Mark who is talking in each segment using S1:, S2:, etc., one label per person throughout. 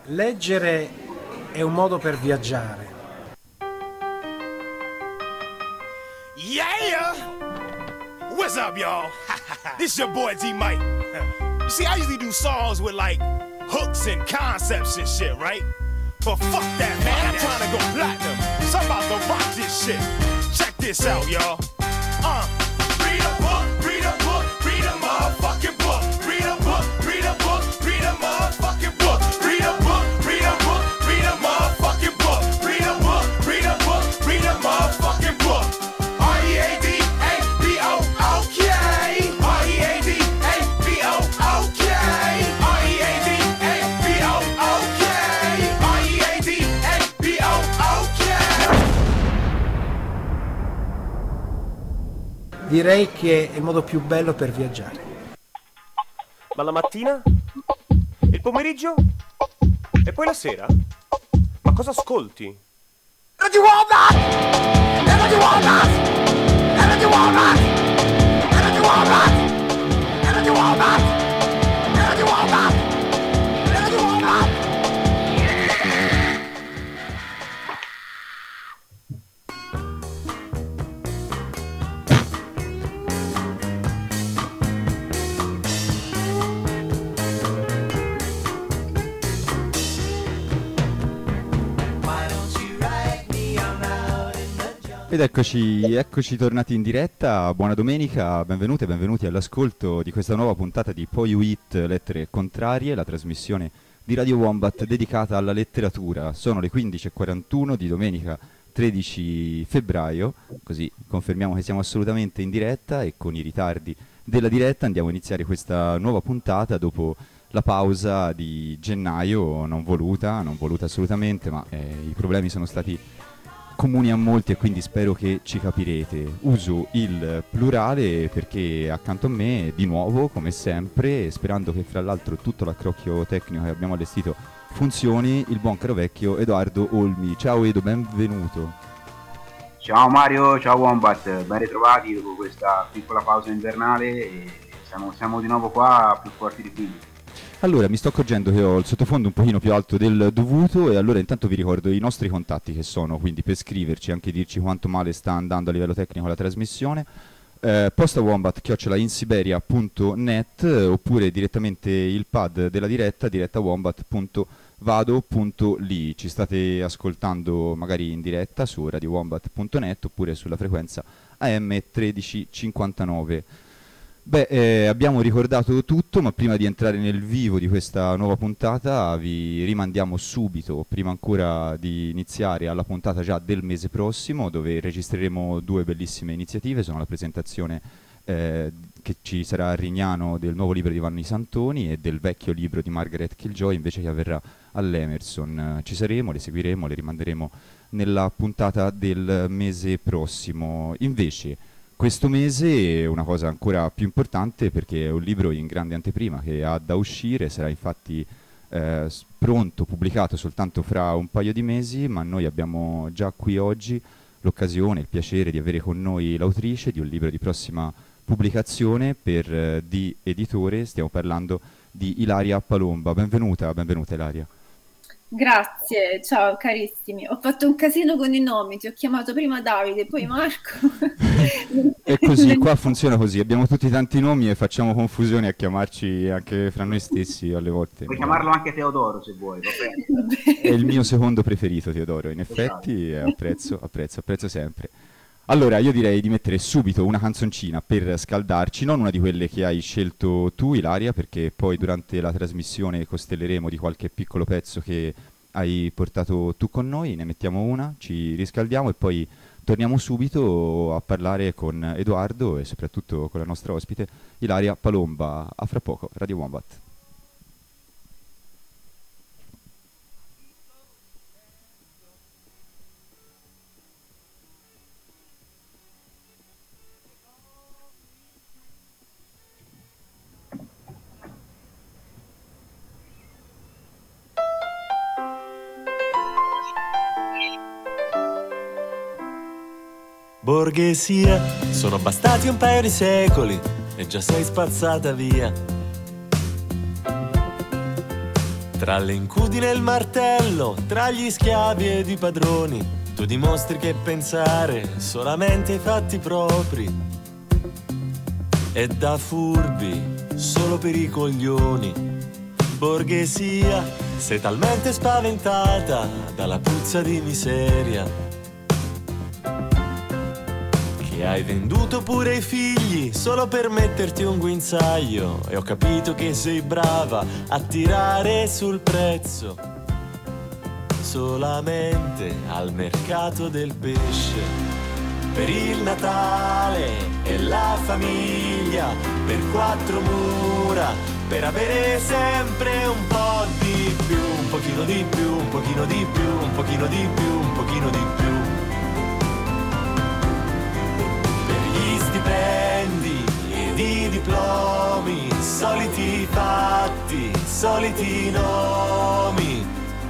S1: Leggere è un modo per viaggiare.
S2: Yeah! What's up, y'all? This your boy D-Mike. You see, I usually do songs with like hooks and concepts and shit, right? But fuck that, man. I'm trying to go platinum. So I'm about to rock this shit. Check this out, y'all. Read a book, read a book, read a motherfucking book. Read a book, read a book, read a motherfucking book. Read a book, read a book, read a motherfucking book. Read a book, read a book, read a motherfucking book. R-E-A-D-A-B-O-O-K. R-E-A-D-A-B-O-O-K. R-E-A-D-A-B-O-O-K. R-E-A-D-A-B-O-O-K.
S1: Direi che è il modo più bello per viaggiare.
S3: Ma la mattina? Il pomeriggio? E poi la sera? Ma cosa ascolti?
S2: Radio Wombat! Radio Wombat! Radio Wombat! Radio Wombat! Radio Wombat! Radio Wombat! Radio Wombat!
S4: Ed eccoci tornati in diretta, buona domenica, benvenute e benvenuti all'ascolto di questa nuova puntata di Poi Uit Lettere Contrarie, la trasmissione di Radio Wombat dedicata alla letteratura. Sono le 15:41 di domenica 13 febbraio, così confermiamo che siamo assolutamente in diretta e con i ritardi della diretta andiamo a iniziare questa nuova puntata dopo la pausa di gennaio, non voluta assolutamente, ma i problemi sono stati comuni a molti e quindi spero che ci capirete. Uso il plurale perché accanto a me, di nuovo, come sempre, sperando che fra l'altro tutto l'accrocchio tecnico che abbiamo allestito funzioni, il buon caro vecchio Edoardo Olmi. Ciao Edo, benvenuto.
S5: Ciao Mario, ciao Wombat, ben ritrovati dopo questa piccola pausa invernale e siamo di nuovo qua più forti di prima.
S4: Allora, mi sto accorgendo che ho il sottofondo un pochino più alto del dovuto e allora intanto vi ricordo i nostri contatti che sono, quindi per scriverci, anche dirci quanto male sta andando a livello tecnico la trasmissione, postawombat@insiberia.net oppure direttamente il pad della diretta, direttawombat.vado.li. Ci state ascoltando magari in diretta su radiowombat.net oppure sulla frequenza AM 1359. Abbiamo ricordato tutto, ma prima di entrare nel vivo di questa nuova puntata vi rimandiamo subito, prima ancora di iniziare, alla puntata già del mese prossimo, dove registreremo due bellissime iniziative. Sono la presentazione che ci sarà a Rignano del nuovo libro di Vanni Santoni e del vecchio libro di Margaret Killjoy, invece, che avverrà all'Emerson. Ci saremo, le seguiremo, le rimanderemo nella puntata del mese prossimo. Invece questo mese è una cosa ancora più importante perché è un libro in grande anteprima che ha da uscire, sarà infatti pronto, pubblicato soltanto fra un paio di mesi, ma noi abbiamo già qui oggi l'occasione, il piacere di avere con noi l'autrice di un libro di prossima pubblicazione per di editore. Stiamo parlando di Ilaria Palomba. Benvenuta Ilaria.
S6: Grazie, ciao carissimi. Ho fatto un casino con i nomi, ti ho chiamato prima Davide, poi Marco.
S4: È così, qua funziona così, abbiamo tutti tanti nomi e facciamo confusione a chiamarci anche fra noi stessi alle volte.
S5: Puoi chiamarlo anche Teodoro se vuoi, va bene.
S4: È il mio secondo preferito, Teodoro, in effetti apprezzo sempre. Allora, io direi di mettere subito una canzoncina per scaldarci, non una di quelle che hai scelto tu, Ilaria, perché poi durante la trasmissione costelleremo di qualche piccolo pezzo che hai portato tu con noi. Ne mettiamo una, ci riscaldiamo e poi torniamo subito a parlare con Edoardo e soprattutto con la nostra ospite Ilaria Palomba. A fra poco, Radio Wombat.
S7: Borghesia, sono bastati un paio di secoli e già sei spazzata via. Tra le incudine e il martello, tra gli schiavi ed i padroni, tu dimostri che pensare solamente ai fatti propri è da furbi, solo per i coglioni. Borghesia, sei talmente spaventata dalla puzza di miseria che hai venduto pure i figli solo per metterti un guinzaglio. E ho capito che sei brava a tirare sul prezzo solamente al mercato del pesce. Per il Natale e la famiglia, per 4 mura, per avere sempre un po' di più, un pochino di più, un pochino di più, un pochino di più, un pochino di più. Stipendi ed i diplomi, soliti fatti, soliti nomi.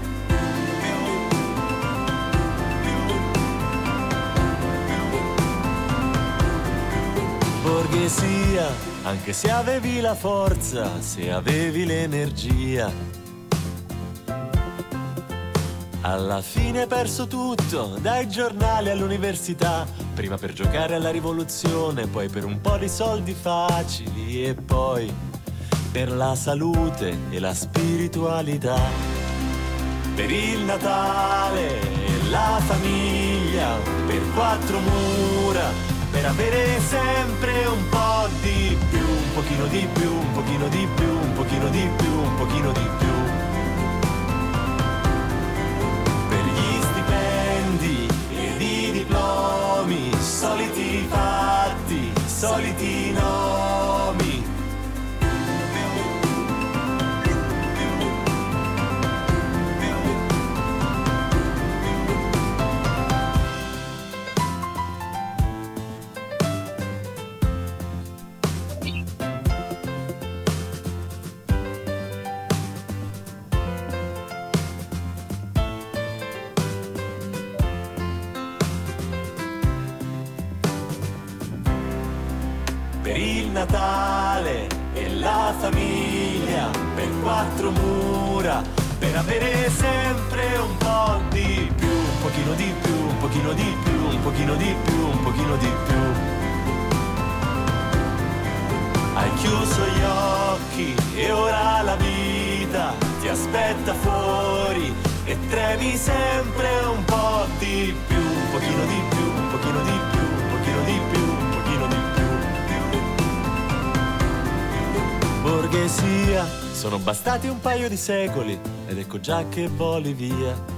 S7: Borghesia, anche se avevi la forza, se avevi l'energia, alla fine hai perso tutto, dai giornali all'università, prima per giocare alla rivoluzione, poi per un po' di soldi facili e poi per la salute e la spiritualità. Per il Natale e la famiglia, per 4 mura, per avere sempre un po' di più, un pochino di più, un pochino di più, un pochino di più, un pochino di più. Diplomi, soliti fatti, soliti nomi. Per il Natale e la famiglia, per 4 mura, per avere sempre un po' di più, un pochino di più, un pochino di più, un pochino di più, un pochino di più. Hai chiuso gli occhi e ora la vita ti aspetta fuori e tremi sempre un po' di più, un pochino di più, un pochino di più, un pochino di più, un pochino di più. Borghesia, sono bastati un paio di secoli ed ecco già che voli via.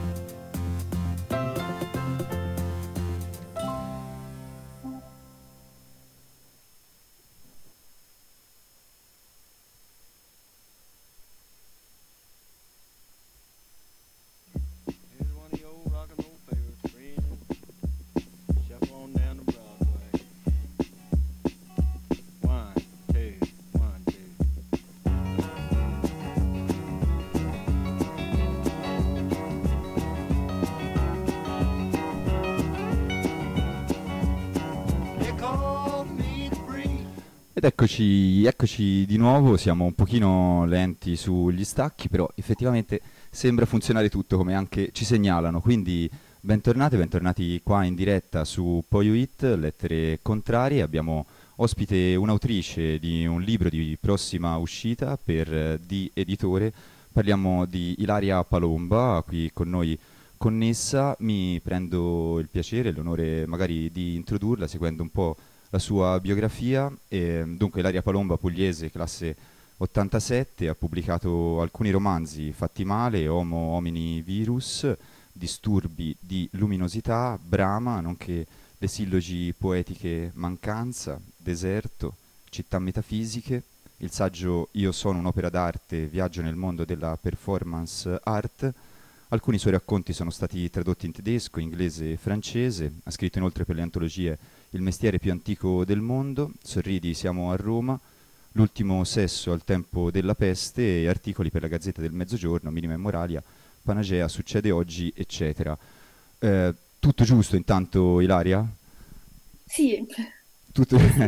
S4: Ed eccoci di nuovo, siamo un pochino lenti sugli stacchi, però effettivamente sembra funzionare tutto come anche ci segnalano, quindi bentornati qua in diretta su PoioIt, Lettere Contrarie. Abbiamo ospite un'autrice di un libro di prossima uscita per di editore, parliamo di Ilaria Palomba, qui con noi connessa. Mi prendo il piacere e l'onore magari di introdurla seguendo un po' la sua biografia. Dunque Ilaria Palomba, pugliese, classe 87, ha pubblicato alcuni romanzi: Fatti male, Homo homini virus, Disturbi di luminosità, Brama, nonché le sillogi poetiche Mancanza, Deserto, Città metafisiche, il saggio Io sono un'opera d'arte, viaggio nel mondo della performance art. Alcuni suoi racconti sono stati tradotti in tedesco, inglese e francese. Ha scritto inoltre per le antologie Il mestiere più antico del mondo, Sorridi, siamo a Roma, L'ultimo sesso al tempo della peste e articoli per la Gazzetta del Mezzogiorno, Minima e Moralia, Panagea, Succede oggi, eccetera. Tutto giusto intanto, Ilaria?
S6: Sì.
S4: Tutto...
S6: Sì.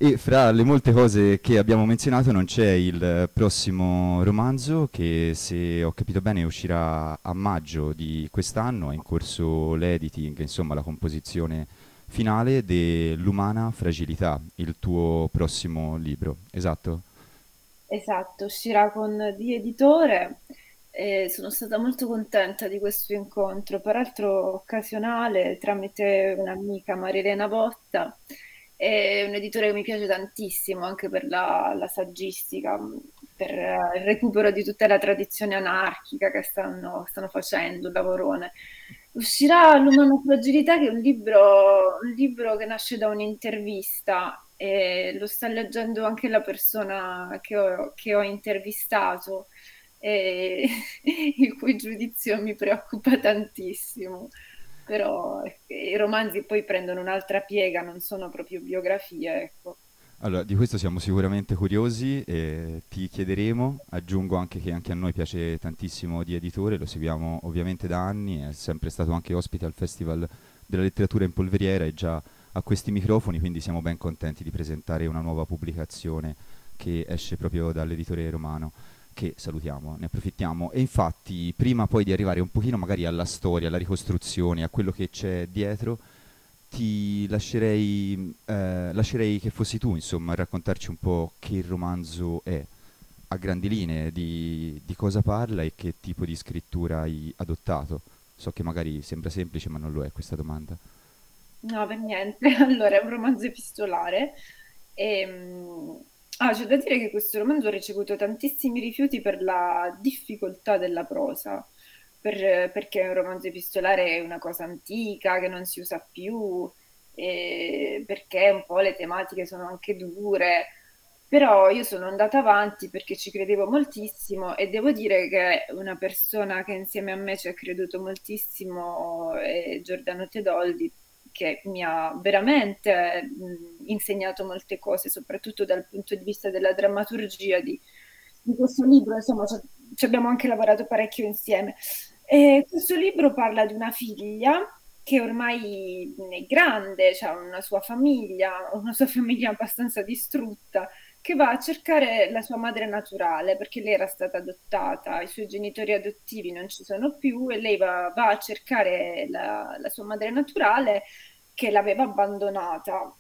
S4: E fra le molte cose che abbiamo menzionato non c'è il prossimo romanzo che, se ho capito bene, uscirà a maggio di quest'anno, è in corso l'editing, insomma la composizione finale dell'Umana Fragilità, il tuo prossimo libro, esatto?
S6: Esatto, uscirà con di editore e sono stata molto contenta di questo incontro, peraltro occasionale, tramite un'amica, Marilena Botta. È un editore che mi piace tantissimo anche per la saggistica, per il recupero di tutta la tradizione anarchica che stanno facendo, un lavorone. Uscirà L'Umana Fragilità, che è un libro che nasce da un'intervista e lo sta leggendo anche la persona che ho intervistato, e il cui giudizio mi preoccupa tantissimo. Però i romanzi poi prendono un'altra piega, non sono proprio biografie, ecco.
S4: Allora, di questo siamo sicuramente curiosi e ti chiederemo, aggiungo anche che anche a noi piace tantissimo di editore, lo seguiamo ovviamente da anni, è sempre stato anche ospite al Festival della Letteratura in Polveriera e già a questi microfoni, quindi siamo ben contenti di presentare una nuova pubblicazione che esce proprio dall'editore romano, che salutiamo, ne approfittiamo. E infatti, prima poi di arrivare un pochino magari alla storia, alla ricostruzione, a quello che c'è dietro, ti lascerei che fossi tu, insomma, a raccontarci un po' che il romanzo è, a grandi linee, di cosa parla e che tipo di scrittura hai adottato. So che magari sembra semplice, ma non lo è questa domanda.
S6: No, per niente. Allora, è un romanzo epistolare. C'è da dire che questo romanzo ha ricevuto tantissimi rifiuti per la difficoltà della prosa, perché un romanzo epistolare è una cosa antica che non si usa più, e perché un po' le tematiche sono anche dure. Però io sono andata avanti perché ci credevo moltissimo e devo dire che una persona che insieme a me ci ha creduto moltissimo è Giordano Tedoldi, che mi ha veramente insegnato molte cose, soprattutto dal punto di vista della drammaturgia di questo libro. Insomma, ci abbiamo anche lavorato parecchio insieme. E questo libro parla di una figlia che ormai è grande, ha una sua famiglia abbastanza distrutta, che va a cercare la sua madre naturale, perché lei era stata adottata, i suoi genitori adottivi non ci sono più e lei va a cercare la sua madre naturale che l'aveva abbandonata.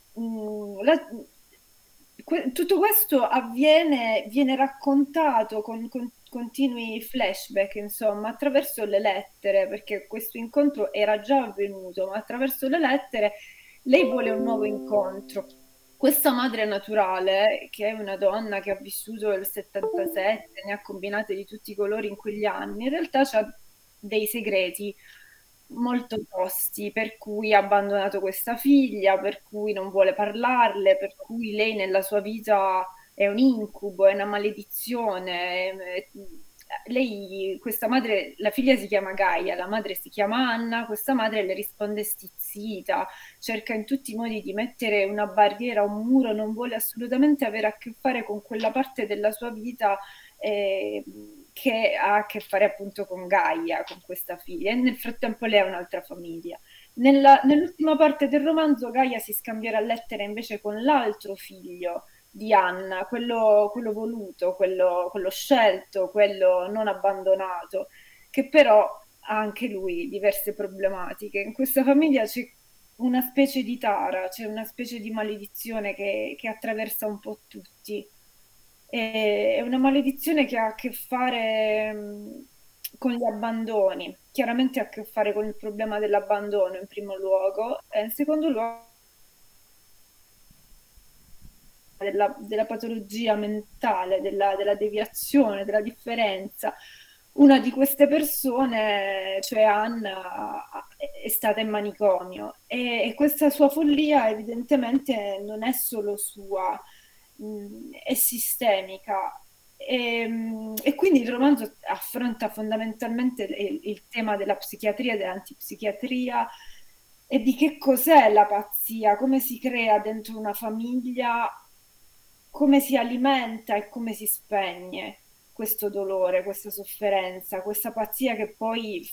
S6: Tutto questo viene raccontato con continui flashback, insomma, attraverso le lettere, perché questo incontro era già avvenuto, ma attraverso le lettere lei vuole un nuovo incontro. Questa madre naturale, che è una donna che ha vissuto il 77, ne ha combinate di tutti i colori in quegli anni, in realtà ha dei segreti molto tosti, per cui ha abbandonato questa figlia, per cui non vuole parlarle, per cui lei nella sua vita è un incubo, è una maledizione. Lei, questa madre, la figlia si chiama Gaia, la madre si chiama Anna, questa madre le risponde stizzita, cerca in tutti i modi di mettere una barriera, un muro, non vuole assolutamente avere a che fare con quella parte della sua vita che ha a che fare appunto con Gaia, con questa figlia, e nel frattempo lei ha un'altra famiglia. Nell'ultima parte del romanzo Gaia si scambierà lettere invece con l'altro figlio di Anna, quello voluto, quello scelto, quello non abbandonato, che però ha anche lui diverse problematiche. In questa famiglia c'è una specie di tara, c'è una specie di maledizione che attraversa un po' tutti. È una maledizione che ha a che fare con gli abbandoni, chiaramente ha a che fare con il problema dell'abbandono in primo luogo, e in secondo luogo della patologia mentale, della deviazione, della differenza. Una di queste persone, cioè Anna, è stata in manicomio e questa sua follia evidentemente non è solo sua, è sistemica. E quindi il romanzo affronta fondamentalmente il tema della psichiatria, dell'antipsichiatria e di che cos'è la pazzia, come si crea dentro una famiglia, come si alimenta e come si spegne questo dolore, questa sofferenza, questa pazzia che poi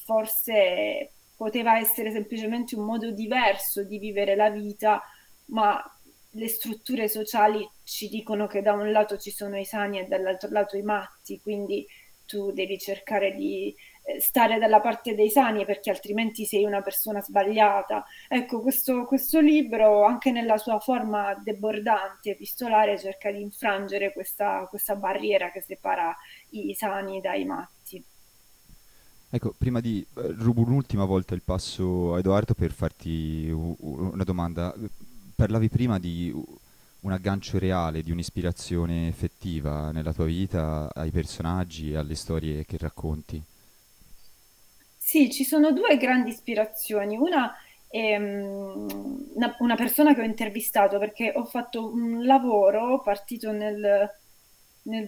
S6: forse poteva essere semplicemente un modo diverso di vivere la vita, ma le strutture sociali ci dicono che da un lato ci sono i sani e dall'altro lato i matti, quindi tu devi cercare di stare dalla parte dei sani perché altrimenti sei una persona sbagliata. Ecco, questo libro, anche nella sua forma debordante, epistolare, cerca di infrangere questa barriera che separa i sani dai matti.
S4: Ecco, prima di rubo un'ultima volta il passo a Edoardo per farti una domanda. Parlavi prima di un aggancio reale, di un'ispirazione effettiva nella tua vita ai personaggi e alle storie che racconti.
S6: Sì, ci sono due grandi ispirazioni. Una è una persona che ho intervistato perché ho fatto un lavoro partito nel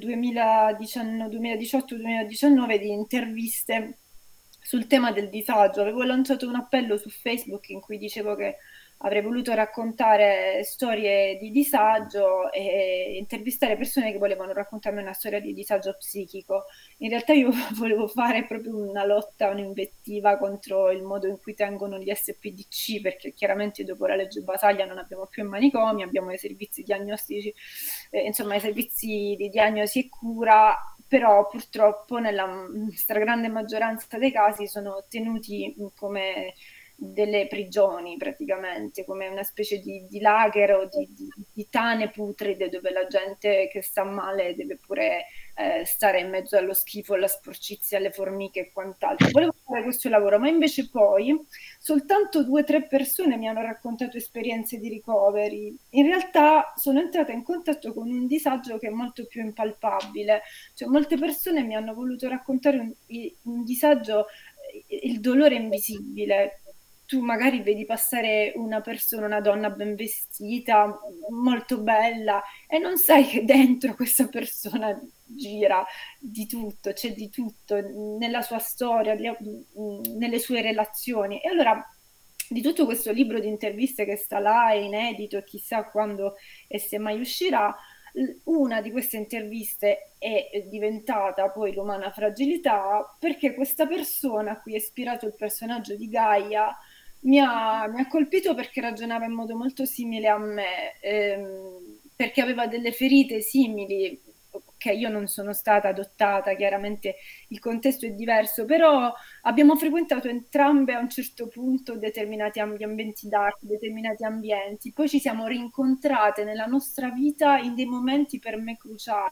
S6: 2018-2019 di interviste sul tema del disagio. Avevo lanciato un appello su Facebook in cui dicevo che avrei voluto raccontare storie di disagio e intervistare persone che volevano raccontarmi una storia di disagio psichico. In realtà io volevo fare proprio una lotta, un'invettiva contro il modo in cui tengono gli SPDC, perché chiaramente dopo la legge Basaglia non abbiamo più i manicomi, abbiamo i servizi diagnostici, insomma i servizi di diagnosi e cura, però purtroppo nella stragrande maggioranza dei casi sono tenuti come delle prigioni praticamente, come una specie di lager o di tane putride dove la gente che sta male deve pure stare in mezzo allo schifo, alla sporcizia, alle formiche e quant'altro. Volevo fare questo lavoro, ma invece poi soltanto 2 o 3 persone mi hanno raccontato esperienze di ricoveri. In realtà sono entrata in contatto con un disagio che è molto più impalpabile, cioè molte persone mi hanno voluto raccontare un disagio, il dolore invisibile. Tu magari vedi passare una persona, una donna ben vestita, molto bella, e non sai che dentro questa persona gira di tutto, c'è di tutto nella sua storia, nelle sue relazioni. E allora di tutto questo libro di interviste che sta là, è inedito e chissà quando e se mai uscirà, una di queste interviste è diventata poi l'umana fragilità, perché questa persona a cui è ispirato il personaggio di Gaia mi ha colpito perché ragionava in modo molto simile a me, perché aveva delle ferite simili, che io non sono stata adottata, chiaramente il contesto è diverso, però abbiamo frequentato entrambe a un certo punto determinati ambienti dark, determinati ambienti, poi ci siamo rincontrate nella nostra vita in dei momenti per me cruciali.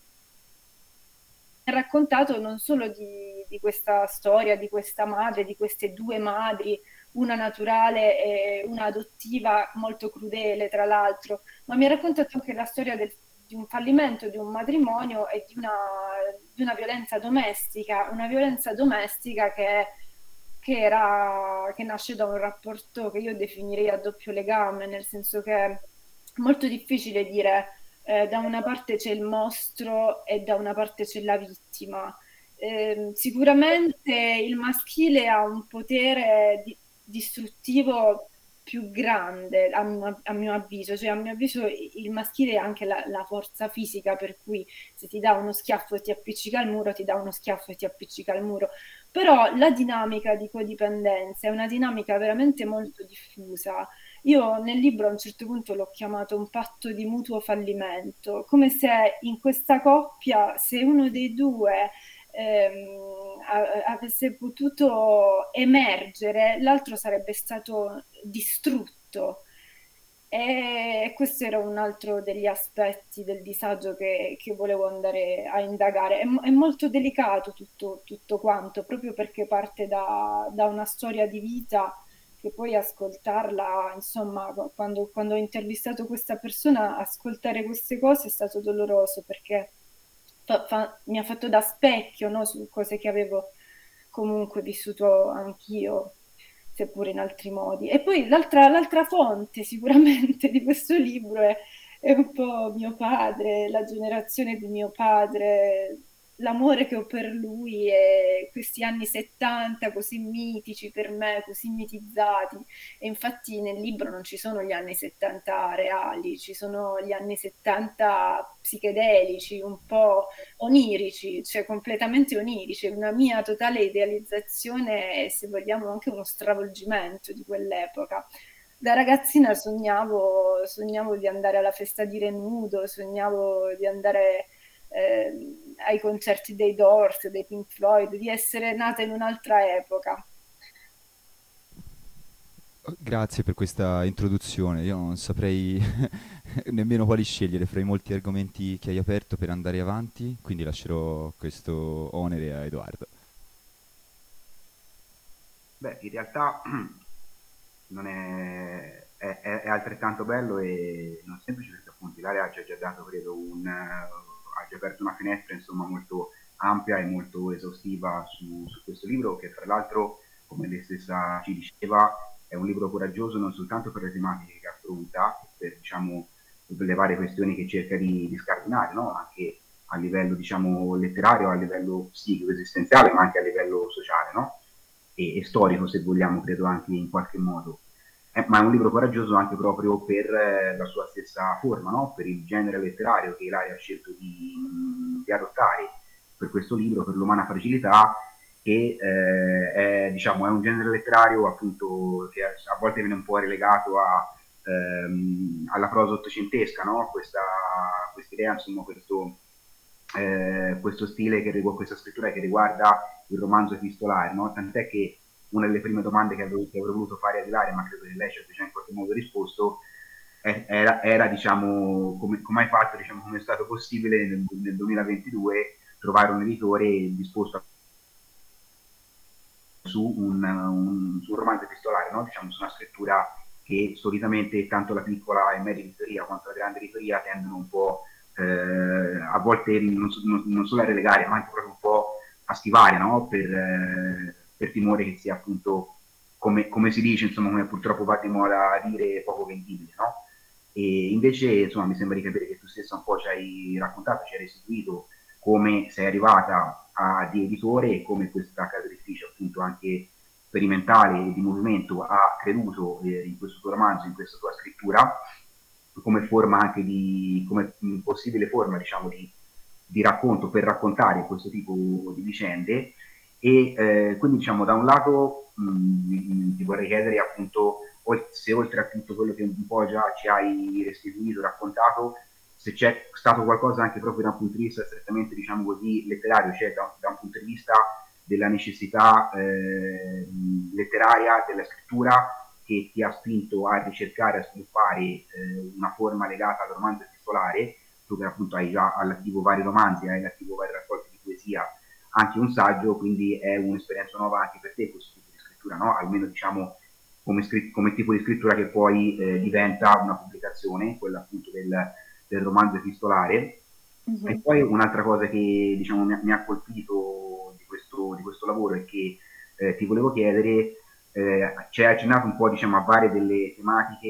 S6: Ha raccontato non solo di questa storia, di questa madre, di queste 2 madri, una naturale e una adottiva, molto crudele tra l'altro, ma mi ha raccontato anche la storia di un fallimento di un matrimonio e di una violenza domestica che nasce da un rapporto che io definirei a doppio legame, nel senso che è molto difficile dire da una parte c'è il mostro e da una parte c'è la vittima. Sicuramente il maschile ha un potere distruttivo più grande, a mio avviso, cioè a mio avviso il maschile ha anche la forza fisica, per cui se ti dà uno schiaffo e ti appiccica al muro, ti dà uno schiaffo e ti appiccica al muro. Però la dinamica di codipendenza è una dinamica veramente molto diffusa. Io nel libro a un certo punto l'ho chiamato un patto di mutuo fallimento, come se in questa coppia, se uno dei due avesse potuto emergere, l'altro sarebbe stato distrutto. E questo era un altro degli aspetti del disagio che volevo andare a indagare. È molto delicato tutto quanto, proprio perché parte da una storia di vita che poi ascoltarla, insomma, quando ho intervistato questa persona, ascoltare queste cose è stato doloroso perché mi ha fatto da specchio, no, su cose che avevo comunque vissuto anch'io, seppure in altri modi. E poi l'altra fonte sicuramente di questo libro è un po' mio padre, la generazione di mio padre, l'amore che ho per lui e questi anni 70 così mitici per me, così mitizzati. E infatti nel libro non ci sono gli anni 70 reali, ci sono gli anni 70 psichedelici, un po' onirici, cioè completamente onirici, una mia totale idealizzazione e se vogliamo anche uno stravolgimento di quell'epoca. Da ragazzina sognavo di andare alla festa di Renudo, sognavo di andare ai concerti dei Doors, dei Pink Floyd, di essere nata in un'altra epoca.
S4: Grazie per questa introduzione. Io non saprei nemmeno quali scegliere fra i molti argomenti che hai aperto per andare avanti, quindi lascerò questo onere a Edoardo.
S5: Beh, in realtà non è altrettanto bello e non semplice, perché appunto Ilaria ci ha già dato, credo, ha già aperto una finestra, insomma, molto ampia e molto esaustiva su questo libro, che tra l'altro, come lei stessa ci diceva, è un libro coraggioso non soltanto per le tematiche che affronta, per, diciamo, per le varie questioni che cerca di scardinare, no? Anche a livello, diciamo, letterario, a livello psichico, esistenziale, ma anche a livello sociale, no? E storico, se vogliamo, credo anche in qualche modo. Ma è un libro coraggioso anche proprio per la sua stessa forma, no? Per il genere letterario che Ilaria ha scelto di adottare per questo libro, per l'umana fragilità, che diciamo, è un genere letterario appunto che a volte viene un po' relegato alla prosa ottocentesca, no? Questa idea, insomma, questo stile, questa scrittura che riguarda il romanzo epistolare, no? Tant'è che una delle prime domande che avrei voluto fare a Ilaria, ma credo che lei ci abbia già in qualche modo risposto, era diciamo, come hai fatto, diciamo, come è stato possibile nel 2022 trovare un editore disposto su un romanzo epistolare, no? Diciamo, su una scrittura che solitamente tanto la piccola e media editoria quanto la grande editoria tendono un po' a volte non solo a relegare, ma anche proprio un po' a schivare, no? Per timore che sia appunto, come si dice, insomma, come purtroppo va di moda a dire, poco vendibile, no? E invece, insomma, mi sembra di capire che tu stessa un po' ci hai raccontato, ci hai restituito come sei arrivata di editore e come questa casa editrice, appunto anche sperimentale e di movimento, ha creduto in questo tuo romanzo, in questa tua scrittura, come forma anche come possibile forma, diciamo, di racconto per raccontare questo tipo di vicende. E quindi, diciamo, da un lato ti vorrei chiedere appunto se, oltre a tutto quello che un po' già ci hai restituito, raccontato, se c'è stato qualcosa anche proprio da un punto di vista strettamente, diciamo così, letterario, cioè da un punto di vista della necessità letteraria della scrittura, che ti ha spinto a ricercare, a sviluppare una forma legata al romanzo epistolare. Tu che appunto hai già all'attivo vari romanzi, hai all'attivo vari raccolti di poesia, anche un saggio, quindi è un'esperienza nuova anche per te questo tipo di scrittura, no? Almeno, diciamo, come tipo di scrittura che poi diventa una pubblicazione, quella appunto del romanzo epistolare. Mm-hmm. E poi un'altra cosa che, diciamo, mi ha colpito di questo lavoro è che ti volevo chiedere, ci hai accennato un po', diciamo, a varie delle tematiche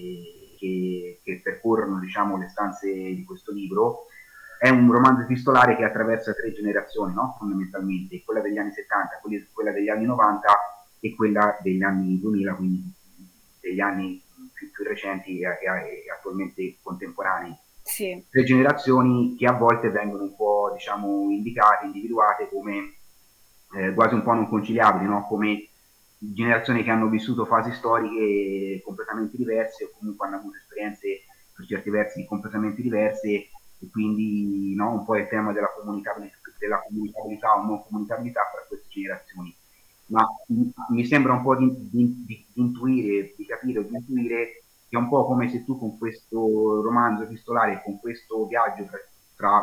S5: che percorrono, diciamo, le stanze di questo libro. È un romanzo epistolare che attraversa 3 generazioni, no? Fondamentalmente, quella degli anni 70, quella degli anni 90 e quella degli anni 2000, quindi degli anni più recenti e attualmente contemporanei.
S6: Sì.
S5: 3 generazioni che a volte vengono un po', diciamo, indicate, individuate come quasi un po' non conciliabili, no? Come generazioni che hanno vissuto fasi storiche completamente diverse o comunque hanno avuto esperienze per certi versi completamente diverse, e quindi, no, un po' il tema della comunicabilità o non comunicabilità fra queste generazioni. Ma mi sembra un po' di intuire, di capire o di intuire che è un po' come se tu con questo romanzo epistolare, con questo viaggio tra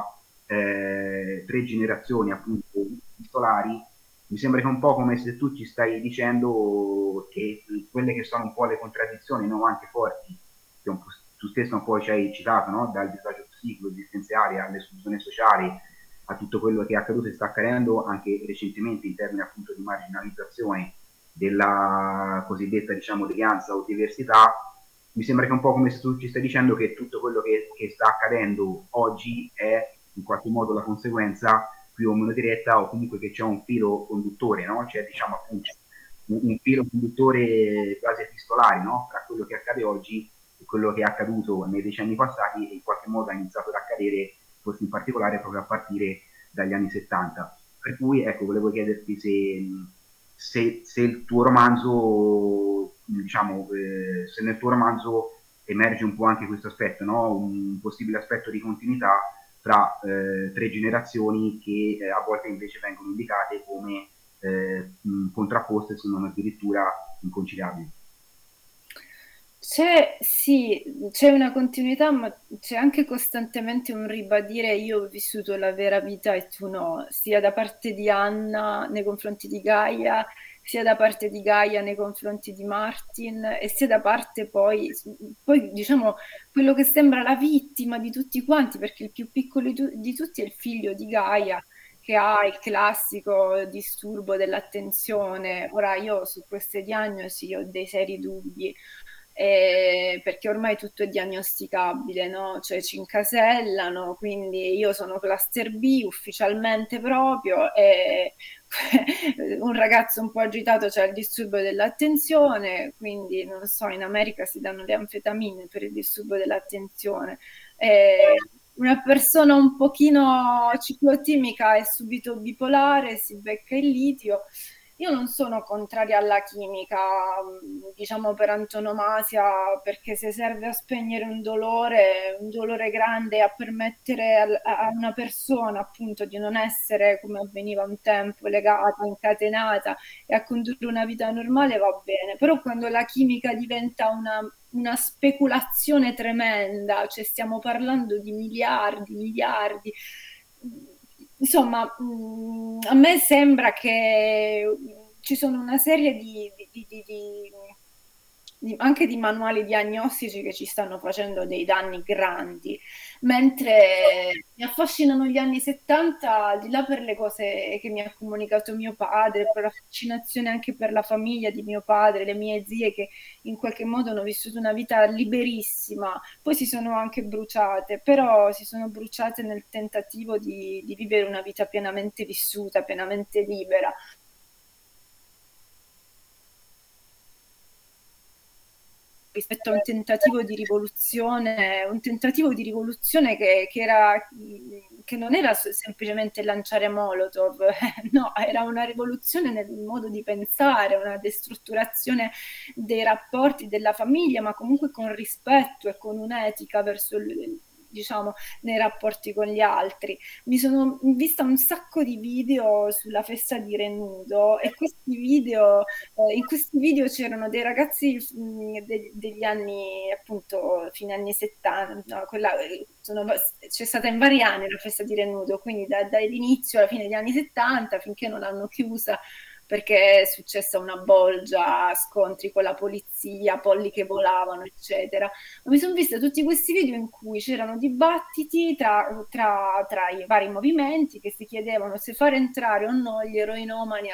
S5: 3 generazioni appunto epistolari, mi sembra che è un po' come se tu ci stai dicendo che quelle che sono un po' le contraddizioni, no, anche forti, che tu stesso un po' ci hai citato, no? Dal disagio psichico, esistenziale, all'esclusione sociale, a tutto quello che è accaduto e sta accadendo anche recentemente in termini appunto di marginalizzazione della cosiddetta, diciamo, devianza o diversità. Mi sembra che è un po' come se tu ci stai dicendo che tutto quello che sta accadendo oggi è in qualche modo la conseguenza più o meno diretta, o comunque che c'è un filo conduttore, no? C'è, diciamo, appunto un filo conduttore quasi epistolare, no? Tra quello che accade oggi e quello che è accaduto nei decenni passati e in qualche modo ha iniziato ad accadere, forse in particolare proprio a partire dagli anni 70. Per cui, ecco, volevo chiederti se il tuo romanzo diciamo, se nel tuo romanzo emerge un po' anche questo aspetto, no? Un possibile aspetto di continuità tra tre generazioni che a volte invece vengono indicate come contrapposte, se non addirittura inconciliabili.
S6: Sì, c'è una continuità, ma c'è anche costantemente un ribadire io ho vissuto la vera vita e tu no, sia da parte di Anna nei confronti di Gaia, sia da parte di Gaia nei confronti di Martin e sia da parte poi diciamo quello che sembra la vittima di tutti quanti, perché il più piccolo di tutti è il figlio di Gaia che ha il classico disturbo dell'attenzione. Ora io su queste diagnosi ho dei seri dubbi perché ormai tutto è diagnosticabile, no? Cioè ci incasellano, quindi io sono cluster B ufficialmente proprio e un ragazzo un po' agitato c'ha il disturbo dell'attenzione, quindi non so, in America si danno le anfetamine per il disturbo dell'attenzione. Una persona un pochino ciclotimica è subito bipolare, si becca il litio. Io non sono contraria alla chimica, diciamo per antonomasia, perché se serve a spegnere un dolore grande, a permettere a una persona appunto di non essere, come avveniva un tempo, legata, incatenata e a condurre una vita normale, va bene. Però quando la chimica diventa una speculazione tremenda, cioè stiamo parlando di miliardi, miliardi. Insomma, a me sembra che ci sono una serie anche di manuali diagnostici che ci stanno facendo dei danni grandi, mentre mi affascinano gli anni 70, al di là per le cose che mi ha comunicato mio padre, per la fascinazione anche per la famiglia di mio padre, le mie zie che in qualche modo hanno vissuto una vita liberissima, poi si sono anche bruciate, però si sono bruciate nel tentativo di vivere una vita pienamente vissuta, pienamente libera. Rispetto a un tentativo di rivoluzione che non era semplicemente lanciare Molotov, no, era una rivoluzione nel modo di pensare, una destrutturazione dei rapporti della famiglia, ma comunque con rispetto e con un'etica verso diciamo, nei rapporti con gli altri. Mi sono vista un sacco di video sulla festa di Renudo e in questi video c'erano dei ragazzi degli anni, appunto, fine anni 70, no, c'è stata in vari anni la festa di Renudo, quindi dall'inizio alla fine degli anni 70 finché non l'hanno chiusa perché è successa una bolgia, scontri con la polizia, polli che volavano, eccetera. Mi sono vista tutti questi video in cui c'erano dibattiti tra i vari movimenti che si chiedevano se far entrare o no gli eroinomani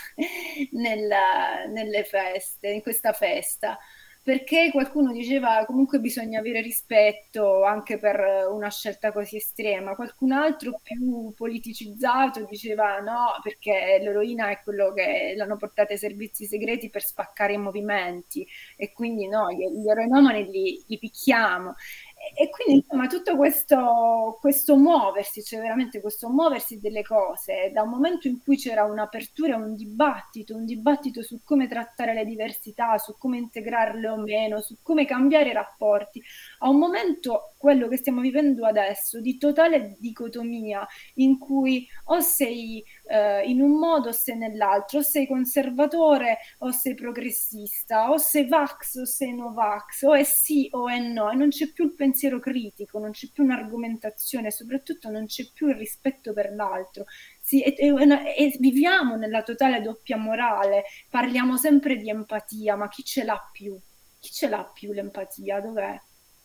S6: nelle feste, in questa festa. Perché qualcuno diceva comunque bisogna avere rispetto anche per una scelta così estrema, qualcun altro più politicizzato diceva no, perché l'eroina è quello che l'hanno portata ai servizi segreti per spaccare i movimenti e quindi no, gli eroinomani li picchiamo. E quindi insomma tutto questo muoversi, cioè veramente questo muoversi delle cose, da un momento in cui c'era un'apertura, un dibattito su come trattare le diversità, su come integrarle o meno, su come cambiare i rapporti, a un momento, quello che stiamo vivendo adesso, di totale dicotomia, in cui o sei in un modo o sei nell'altro, o sei conservatore o sei progressista, o sei vax o sei no vax, o è sì o è no, e non c'è più il pensiero critico, non c'è più un'argomentazione, soprattutto non c'è più il rispetto per l'altro. Sì, e viviamo nella totale doppia morale, parliamo sempre di empatia, ma chi ce l'ha più? Chi ce l'ha più l'empatia? Dov'è?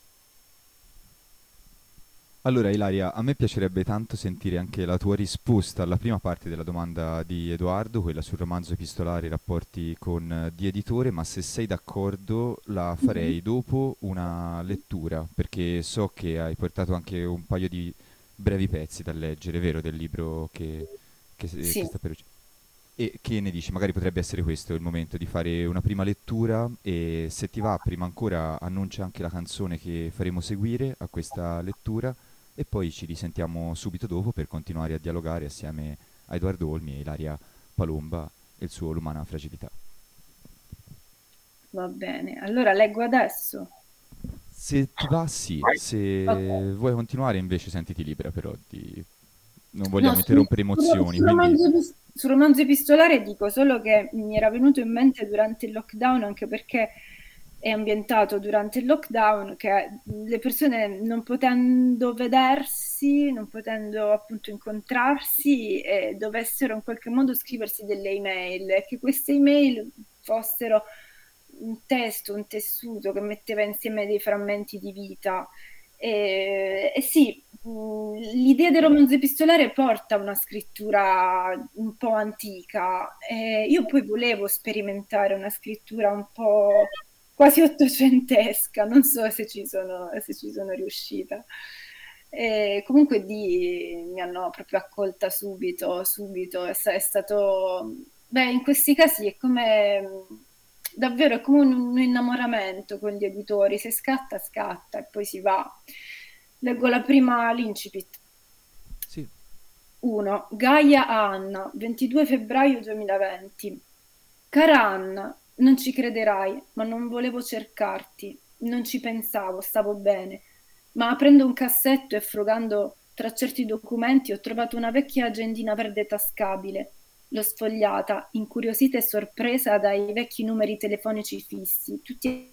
S4: Allora, Ilaria, a me piacerebbe tanto sentire anche la tua risposta alla prima parte della domanda di Edoardo, quella sul romanzo epistolare, i rapporti con di editore, ma se sei d'accordo la
S6: Mhm.
S4: farei dopo una lettura, perché so che hai portato anche un paio di brevi pezzi da leggere, vero, del libro che
S6: Sì.
S4: sta per uscire. E che ne dici? Magari potrebbe essere questo il momento di fare una prima lettura e se ti va, prima ancora annuncia anche la canzone che faremo seguire a questa lettura e poi ci risentiamo subito dopo per continuare a dialogare assieme a Edoardo Olmi e Ilaria Palomba e il suo L'umana fragilità.
S6: Va bene, allora leggo adesso.
S4: Se ti va, sì. Se
S6: Ok.
S4: vuoi continuare, invece, sentiti libera, però non
S6: No,
S4: vogliamo interrompere emozioni,
S6: sul
S4: quindi
S6: sul romanzo epistolare dico solo che mi era venuto in mente durante il lockdown, anche perché è ambientato durante il lockdown, che le persone non potendo vedersi, non potendo appunto incontrarsi, dovessero in qualche modo scriversi delle email e che queste email fossero un testo, un tessuto che metteva insieme dei frammenti di vita. E sì, l'idea del romanzo epistolare porta a una scrittura un po' antica. Io poi volevo sperimentare una scrittura un po' quasi ottocentesca, non so se ci sono riuscita. Comunque mi hanno proprio accolta subito, subito. È stato, beh, in questi casi è come, davvero è come un innamoramento con gli editori, se scatta, scatta e poi si va. Leggo la prima, l'incipit.
S4: sì.
S6: 1. Gaia a Anna, 22 febbraio 2020. Cara Anna, non ci crederai, ma non volevo cercarti, non ci pensavo, stavo bene. Ma aprendo un cassetto e frugando tra certi documenti ho trovato una vecchia agendina verde tascabile. L'ho sfogliata, incuriosita e sorpresa dai vecchi numeri telefonici fissi, tutti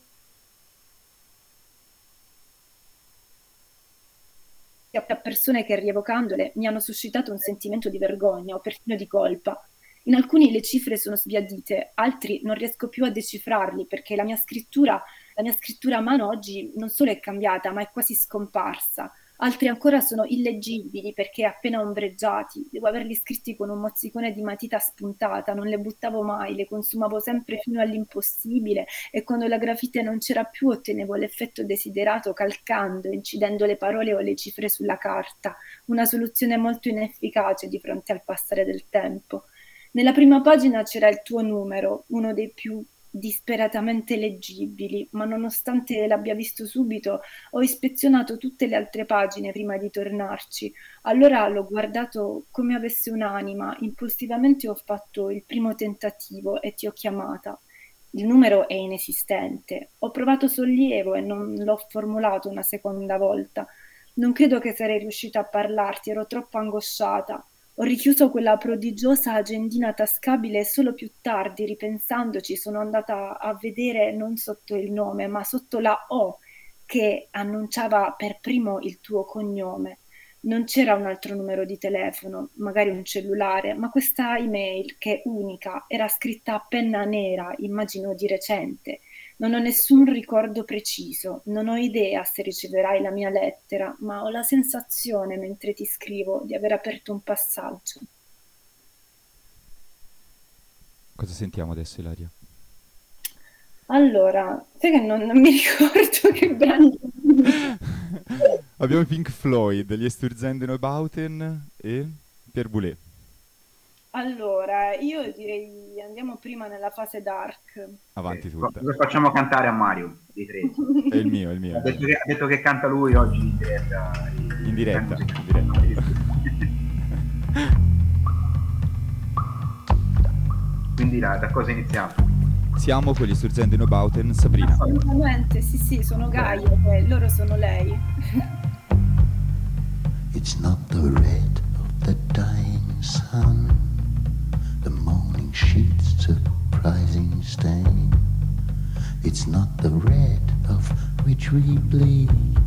S6: a persone che rievocandole mi hanno suscitato un sentimento di vergogna o persino di colpa. In alcuni le cifre sono sbiadite, altri non riesco più a decifrarli perché la mia scrittura a mano oggi non solo è cambiata, ma è quasi scomparsa. Altri ancora sono illeggibili perché appena ombreggiati. Devo averli scritti con un mozzicone di matita spuntata, non le buttavo mai, le consumavo sempre fino all'impossibile e quando la grafite non c'era più ottenevo l'effetto desiderato calcando, incidendo le parole o le cifre sulla carta, una soluzione molto inefficace di fronte al passare del tempo. Nella prima pagina c'era il tuo numero, uno dei più disperatamente leggibili, ma nonostante l'abbia visto subito, ho ispezionato tutte le altre pagine prima di tornarci. Allora l'ho guardato come avesse un'anima, impulsivamente ho fatto il primo tentativo e ti ho chiamata. Il numero è inesistente. Ho provato sollievo e non l'ho formulato una seconda volta. Non credo che sarei riuscita a parlarti, ero troppo angosciata. Ho richiuso quella prodigiosa agendina tascabile e solo più tardi, ripensandoci, sono andata a vedere non sotto il nome, ma sotto la O che annunciava per primo il tuo cognome. Non c'era un altro numero di telefono, magari un cellulare, ma questa email, che è unica, era scritta a penna nera, immagino di recente. Non ho nessun ricordo preciso, non ho idea se riceverai la mia lettera, ma ho la sensazione, mentre ti scrivo, di aver aperto un passaggio.
S4: Cosa sentiamo adesso, Ilaria?
S6: Allora, sai che non mi ricordo che brani.
S4: Abbiamo i Pink Floyd, gli Sturzendenbauten e Pierre Boulez.
S6: Allora, io direi andiamo prima nella fase dark.
S4: Avanti tutta.
S5: Cosa facciamo cantare a Mario dei tre?
S4: È il mio, è il mio.
S5: Ha detto che canta lui oggi in diretta.
S4: In diretta, in diretta.
S5: Quindi da cosa iniziamo?
S4: Siamo con gli Sturzendenbauten, Sabrina.
S6: Assolutamente, sì, sì, sono Gaia, loro sono lei.
S8: It's not the red of the dying sun, the morning sheet's surprising stain. It's not the red of which we bleed.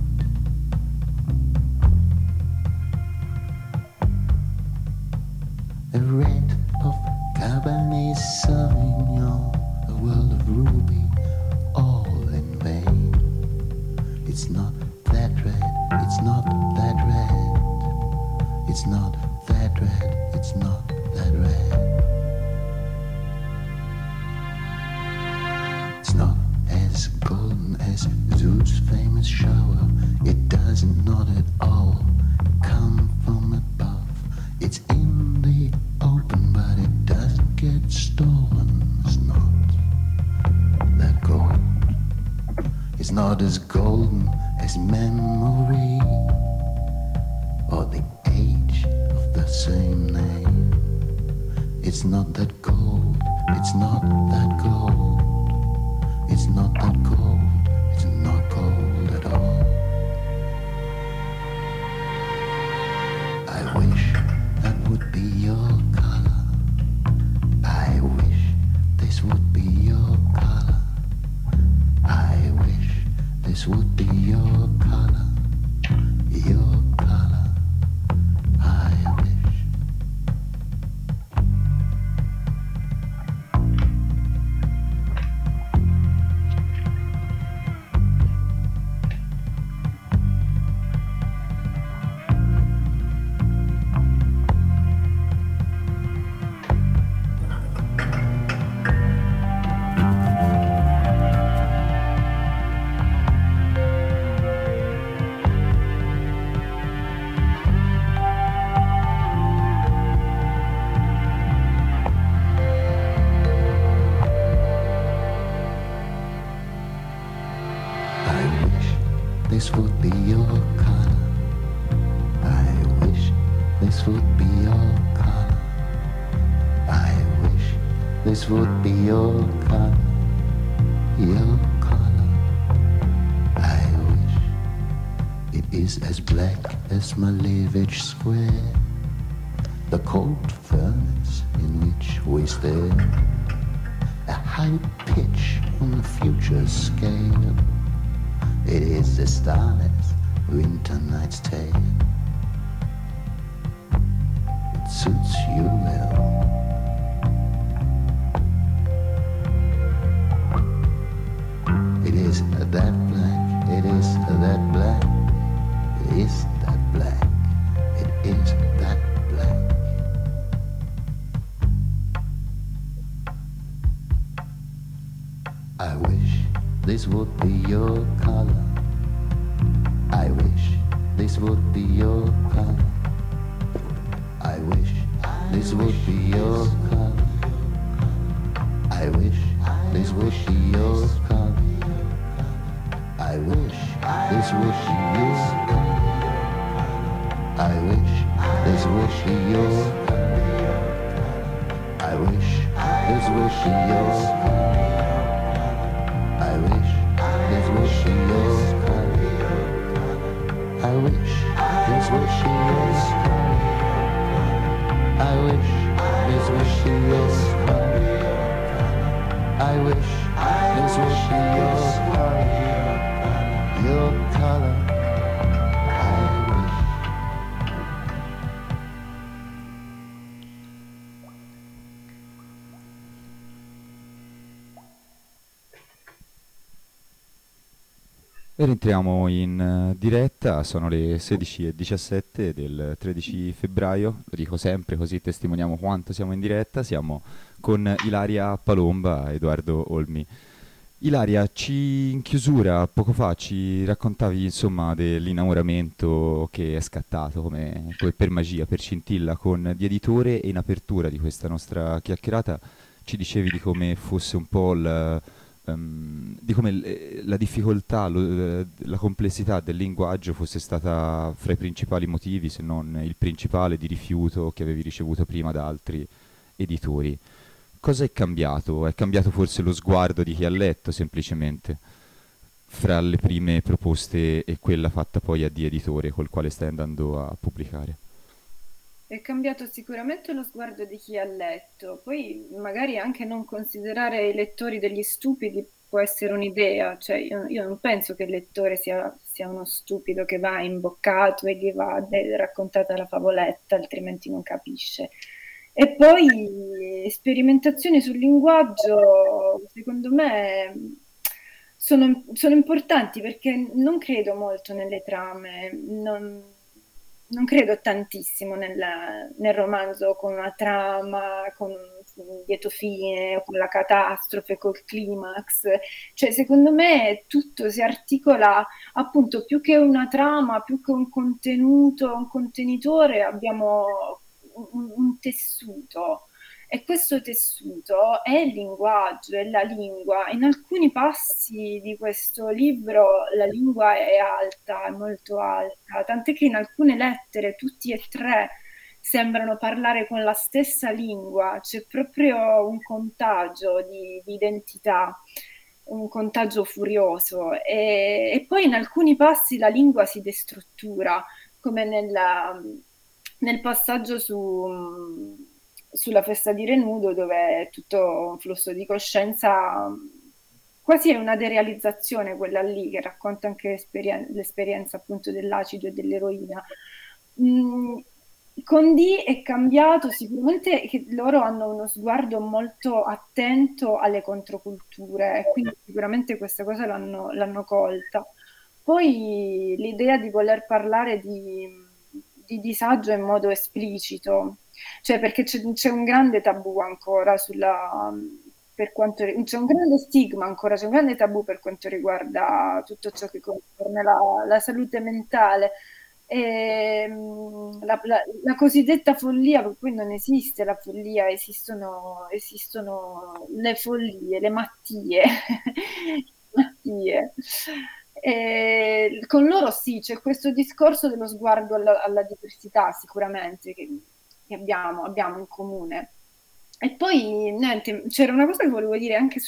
S8: A red of Cabernet Sauvignon, a world of ruby, all in vain. It's not that red, it's not that red. It's not that red, it's not that red. It's not as golden as Zeus' famous shower. It doesn't not at all come from above. It's in the open, but it doesn't get stolen. It's not that gold. It's not as golden as memory or the age of the same name. It's not that gold, it's not that gold. It's this would be your color, your color. I wish. This would be your color. I wish this would be your color. I wish this would be your color. Your color. I wish it is as black as Malevich Square, the cold furnace in which we stare, a high pitch on the future scale. It is the starless winter night's tale. It suits you well. It is that black, it is that black, it is that black, it is that black. I wish this would be your color. I wish this would be your color. I wish this would be your color. I wish this would be your color. I wish this would be your color. I wish this would be your color. I wish this would be your color. I wish this would be your color. I wish this would be your color. I wish this would be your color. I wish this would be your color. Your color. I wish.
S4: E rientriamo in diretta, sono le 16:17 del 13 febbraio, lo dico sempre così testimoniamo quanto siamo in diretta, siamo con Ilaria Palomba e Edoardo Olmi. Ilaria, in chiusura poco fa ci raccontavi insomma dell'innamoramento che è scattato come per magia, per scintilla con Di Editore, e in apertura di questa nostra chiacchierata ci dicevi di come fosse un po' di come la difficoltà, la complessità del linguaggio fosse stata fra i principali motivi, se non il principale, di rifiuto che avevi ricevuto prima da altri editori. Cosa è cambiato? È cambiato forse lo sguardo di chi ha letto, semplicemente, fra le prime proposte e quella fatta poi a Di Editore, col quale stai andando a pubblicare?
S6: È cambiato sicuramente lo sguardo di chi ha letto, poi magari anche non considerare i lettori degli stupidi può essere un'idea, cioè io non penso che il lettore sia uno stupido che va imboccato e gli va raccontata la favoletta, altrimenti non capisce. E poi sperimentazioni sul linguaggio, secondo me, sono importanti perché non credo molto nelle trame, non credo tantissimo nel romanzo con una trama, con un lieto fine, con la catastrofe, col climax. Cioè, secondo me tutto si articola appunto più che una trama, più che un contenuto, un contenitore, abbiamo un tessuto. E questo tessuto è il linguaggio, è la lingua. In alcuni passi di questo libro la lingua è alta, è molto alta, tant'è che in alcune lettere tutti e tre sembrano parlare con la stessa lingua, c'è proprio un contagio di identità, un contagio furioso. E poi in alcuni passi la lingua si destruttura, come nel passaggio sulla festa di Renudo, dove è tutto un flusso di coscienza quasi è una derealizzazione quella lì, che racconta anche l'esperienza appunto dell'acido e dell'eroina. Mm, con Dee è cambiato sicuramente che loro hanno uno sguardo molto attento alle controculture, e quindi sicuramente questa cosa l'hanno colta. Poi l'idea di voler parlare di disagio in modo esplicito, cioè perché c'è un grande tabù ancora c'è un grande stigma ancora, c'è un grande tabù per quanto riguarda tutto ciò che concerne la salute mentale. La cosiddetta follia, per cui non esiste la follia, esistono le follie, le mattie. Mattie. Con loro sì, c'è questo discorso dello sguardo alla diversità sicuramente che abbiamo in comune. E poi niente, c'era una cosa che volevo dire anche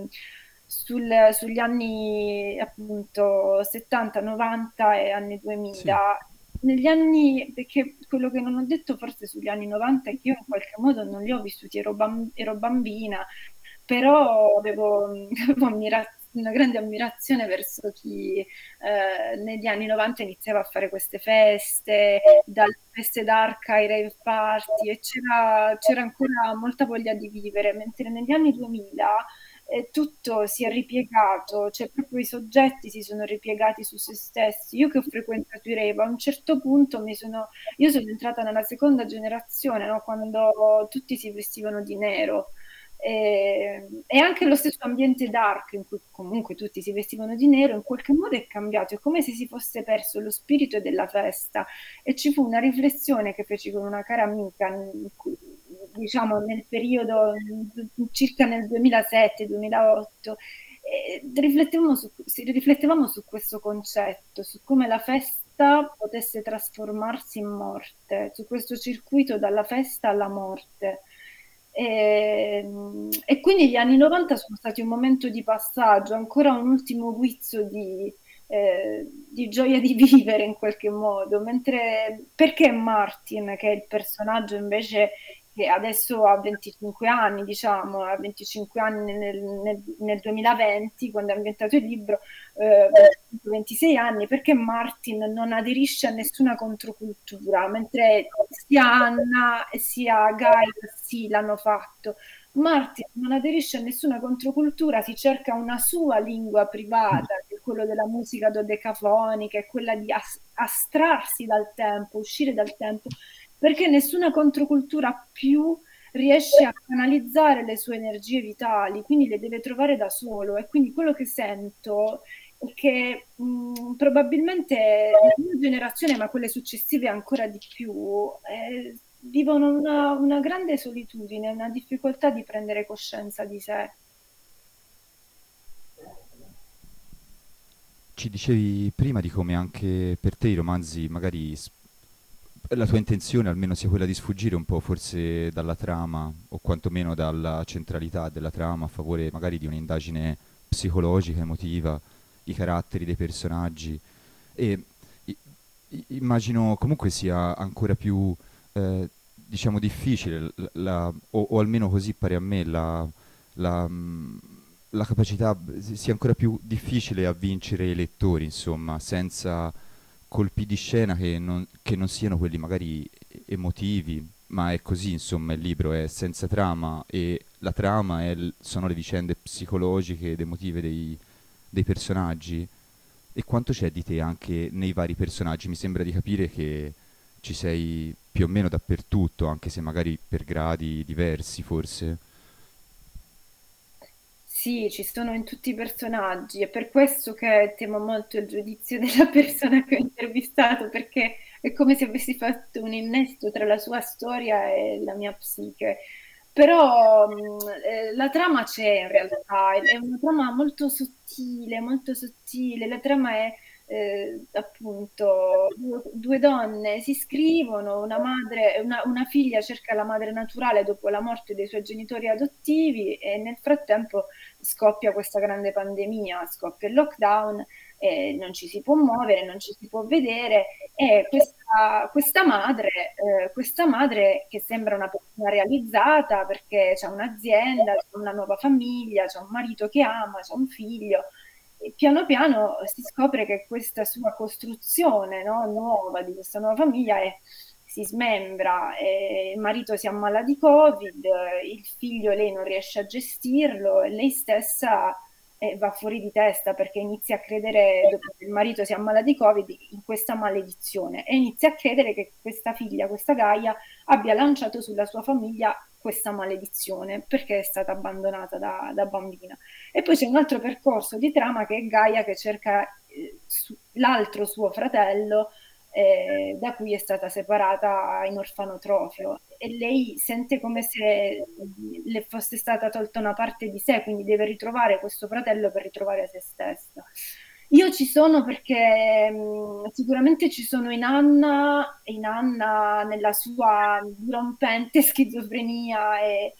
S6: sugli anni appunto 70, 90 e anni 2000. Negli anni, perché quello che non ho detto forse sugli anni 90 è che io in qualche modo non li ho vissuti, ero bambina, però avevo una grande ammirazione verso chi negli anni 90 iniziava a fare queste feste, dalle feste d'arca ai rave party, e c'era ancora molta voglia di vivere, mentre negli anni 2000 tutto si è ripiegato, cioè proprio i soggetti si sono ripiegati su se stessi. Io che ho frequentato i rave, a un certo punto io sono entrata nella seconda generazione, no? Quando tutti si vestivano di nero. E anche lo stesso ambiente dark in cui comunque tutti si vestivano di nero in qualche modo è cambiato, è come se si fosse perso lo spirito della festa, e ci fu una riflessione che feci con una cara amica diciamo nel periodo circa nel 2007-2008, riflettevamo su questo concetto, su come la festa potesse trasformarsi in morte, su questo circuito dalla festa alla morte. E quindi gli anni 90 sono stati un momento di passaggio, ancora un ultimo guizzo di gioia di vivere in qualche modo, mentre perché Martin, che è il personaggio invece che adesso ha 25 anni, diciamo, ha 25 anni nel 2020, quando ha inventato il libro, 26 anni, perché Martin non aderisce a nessuna controcultura, mentre sia Anna sia Guy sì l'hanno fatto. Martin non aderisce a nessuna controcultura, si cerca una sua lingua privata, che è quello della musica dodecafonica, è quella di astrarsi dal tempo, uscire dal tempo, perché nessuna controcultura più riesce a canalizzare le sue energie vitali, quindi le deve trovare da solo. E quindi quello che sento è che probabilmente la mia generazione, ma quelle successive ancora di più, vivono una grande solitudine, una difficoltà di prendere coscienza di sé.
S4: Ci dicevi prima di come anche per te i romanzi, magari la tua intenzione almeno sia quella di sfuggire un po' forse dalla trama, o quantomeno dalla centralità della trama, a favore magari di un'indagine psicologica, emotiva, i caratteri dei personaggi. E immagino comunque sia ancora più, diciamo, difficile, o almeno così pare a me, la, mh, la capacità, sia ancora più difficile a vincere i lettori, insomma, senza colpi di scena che non siano quelli magari emotivi, ma è così, insomma, il libro è senza trama, e la trama sono le vicende psicologiche ed emotive dei personaggi. E quanto c'è di te anche nei vari personaggi? Mi sembra di capire che ci sei più o meno dappertutto, anche se magari per gradi diversi, forse.
S6: Sì, ci sono in tutti i personaggi, è per questo che temo molto il giudizio della persona che ho intervistato, perché è come se avessi fatto un innesto tra la sua storia e la mia psiche. Però la trama c'è in realtà, è una trama molto sottile. La trama è appunto due donne si scrivono, una figlia cerca la madre naturale dopo la morte dei suoi genitori adottivi, e nel frattempo scoppia questa grande pandemia, scoppia il lockdown, non ci si può muovere, non ci si può vedere, e questa madre che sembra una persona realizzata perché c'ha un'azienda, c'ha una nuova famiglia, c'ha un marito che ama, c'ha un figlio, e piano piano si scopre che questa sua costruzione, no, nuova di questa nuova famiglia si smembra, il marito si ammala di Covid, il figlio lei non riesce a gestirlo e lei stessa va fuori di testa perché inizia a credere, dopo che il marito si ammala di Covid, in questa maledizione e inizia a credere che questa figlia, questa Gaia, abbia lanciato sulla sua famiglia questa maledizione perché è stata abbandonata da bambina. E poi c'è un altro percorso di trama che è Gaia che cerca l'altro suo fratello da cui è stata separata in orfanotrofio e lei sente come se le fosse stata tolta una parte di sé, quindi deve ritrovare questo fratello per ritrovare se stessa. Io ci sono perché sicuramente ci sono in Anna nella sua dirompente schizofrenia e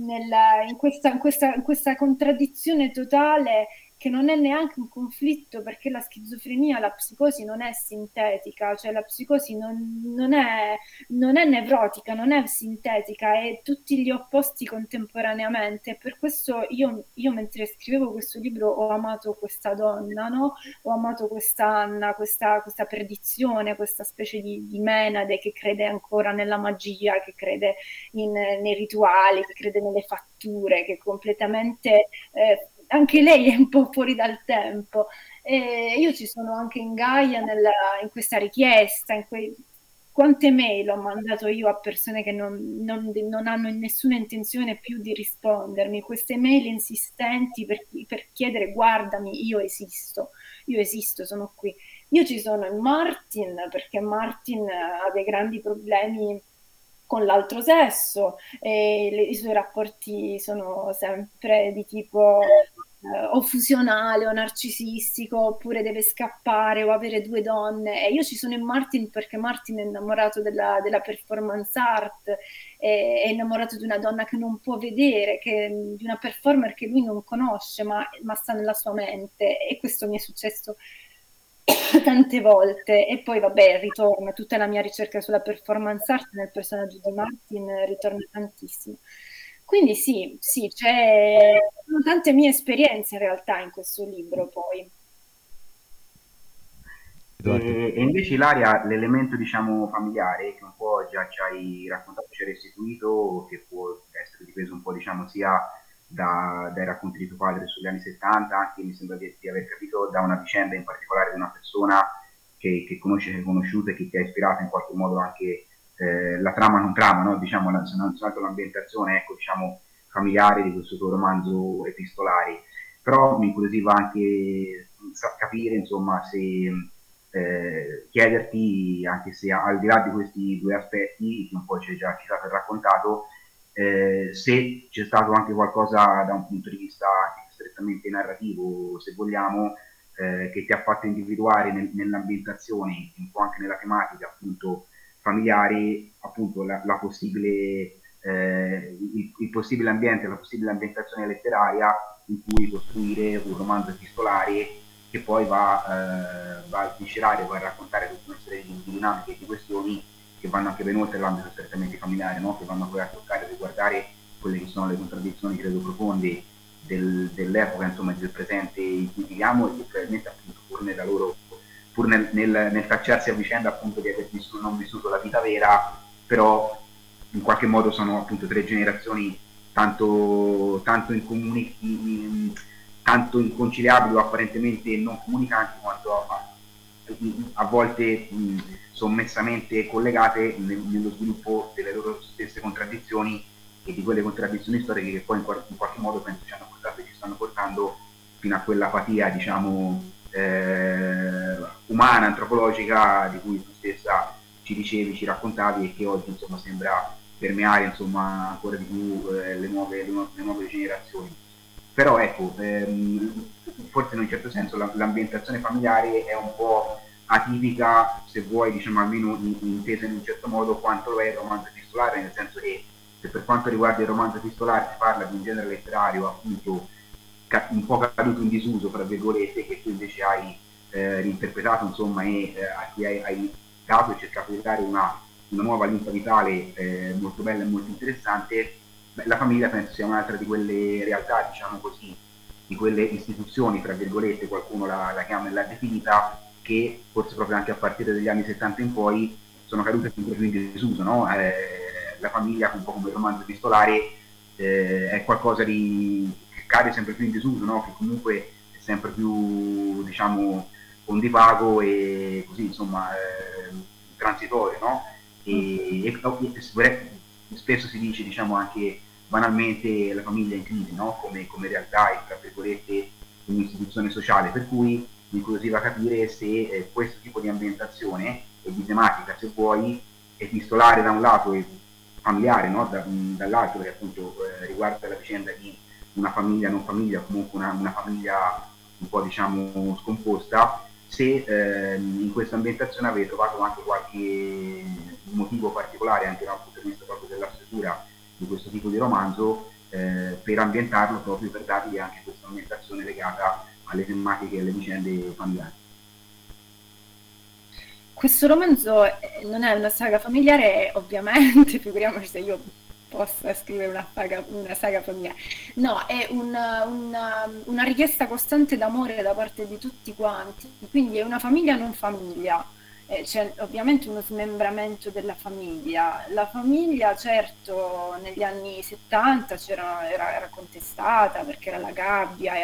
S6: in questa contraddizione totale che non è neanche un conflitto perché la schizofrenia, la psicosi non è sintetica, cioè la psicosi non è nevrotica, non è sintetica, è tutti gli opposti contemporaneamente. Per questo io mentre scrivevo questo libro ho amato questa donna, no? Ho amato questa Anna, questa perdizione, questa specie di Menade che crede ancora nella magia, che crede nei rituali, che crede nelle fatture, che completamente anche lei è un po' fuori dal tempo. Io ci sono anche in Gaia in questa richiesta, quante mail ho mandato io a persone che non hanno nessuna intenzione più di rispondermi, queste mail insistenti per chiedere guardami, io esisto, sono qui. Io ci sono in Martin perché Martin ha dei grandi problemi con l'altro sesso e i suoi rapporti sono sempre di tipo o fusionale o narcisistico oppure deve scappare o avere due donne e io ci sono in Martin perché Martin è innamorato della performance art, è innamorato di una donna che non può vedere, di una performer che lui non conosce ma sta nella sua mente e questo mi è successo tante volte e poi vabbè ritorna tutta la mia ricerca sulla performance art nel personaggio di Martin ritorna tantissimo, quindi sì sono tante mie esperienze in realtà in questo libro poi.
S5: E invece Ilaria, l'elemento diciamo familiare che un po' già ci hai raccontato, ci hai restituito, che può essere dipeso un po' diciamo sia dai racconti di tuo padre sugli anni 70, anche mi sembra di aver capito da una vicenda in particolare di una persona che conosci, che hai conosciuto e che ti ha ispirato in qualche modo anche la trama non trama, no? Diciamo, non soltanto l'ambientazione ecco, diciamo, familiare di questo tuo romanzo epistolare, però mi incuriosiva anche capire insomma se chiederti, anche se al di là di questi due aspetti che un po' ci hai già citato e raccontato, se c'è stato anche qualcosa da un punto di vista strettamente narrativo, se vogliamo, che ti ha fatto individuare nell'ambientazione, un po' anche nella tematica appunto familiare, appunto la possibile, il possibile ambiente, la possibile ambientazione letteraria in cui costruire un romanzo epistolare che poi va a sviscerare, va a raccontare tutta una serie di dinamiche e di questioni che vanno anche ben oltre l'ambito strettamente familiare, no? Che vanno poi a toccare e riguardare quelle che sono le contraddizioni credo profonde dell'epoca, insomma, del presente in cui viviamo e che probabilmente appunto pur nel tacciarsi a vicenda appunto di aver non vissuto la vita vera, però in qualche modo sono appunto tre generazioni tanto inconciliabili o apparentemente non comunicanti quanto a volte sommessamente collegate nello sviluppo delle loro stesse contraddizioni e di quelle contraddizioni storiche che poi in qualche modo penso ci hanno portato e ci stanno portando fino a quell'apatia diciamo umana, antropologica di cui tu stessa ci dicevi, ci raccontavi e che oggi insomma sembra permeare insomma ancora di più le nuove generazioni. Però ecco, forse in un certo senso l'ambientazione familiare è un po' atipica, se vuoi, diciamo almeno intesa in un certo modo, quanto lo è il romanzo epistolare, nel senso che se per quanto riguarda il romanzo epistolare si parla di un genere letterario appunto un po' caduto in disuso, fra virgolette, che tu invece hai reinterpretato, insomma, e a cui hai dato e cercato di dare una nuova linfa vitale molto bella e molto interessante. Beh, la famiglia penso sia un'altra di quelle realtà, diciamo così, di quelle istituzioni, tra virgolette, qualcuno la chiama e l'ha definita, che forse proprio anche a partire dagli anni 70 in poi sono cadute sempre più in disuso, no? La famiglia, un po' come il romanzo epistolare, è qualcosa che cade sempre più in disuso, no? Che comunque è sempre più, diciamo, ondivago e così, insomma, transitorio, no? E spesso si dice, diciamo, anche banalmente la famiglia in crisi, no? Come realtà e, tra virgolette, un'istituzione sociale, per cui mi incuriosiva capire se questo tipo di ambientazione e di tematica, se vuoi, epistolare da un lato e familiare, no? Dall'altro, perché appunto riguarda la vicenda di una famiglia non famiglia, comunque una famiglia un po', diciamo, scomposta, se in questa ambientazione avete trovato anche qualche motivo particolare, anche dal punto di vista proprio della stesura di questo tipo di romanzo, per ambientarlo, proprio per dargli anche questa ambientazione legata alle tematiche e alle vicende familiari.
S6: Questo romanzo non è una saga familiare, ovviamente, figuriamoci se io possa scrivere una saga familiare. No, è una richiesta costante d'amore da parte di tutti quanti, quindi è una famiglia non famiglia. C'è ovviamente uno smembramento della famiglia. La famiglia, certo, negli anni 70 era contestata perché era la gabbia,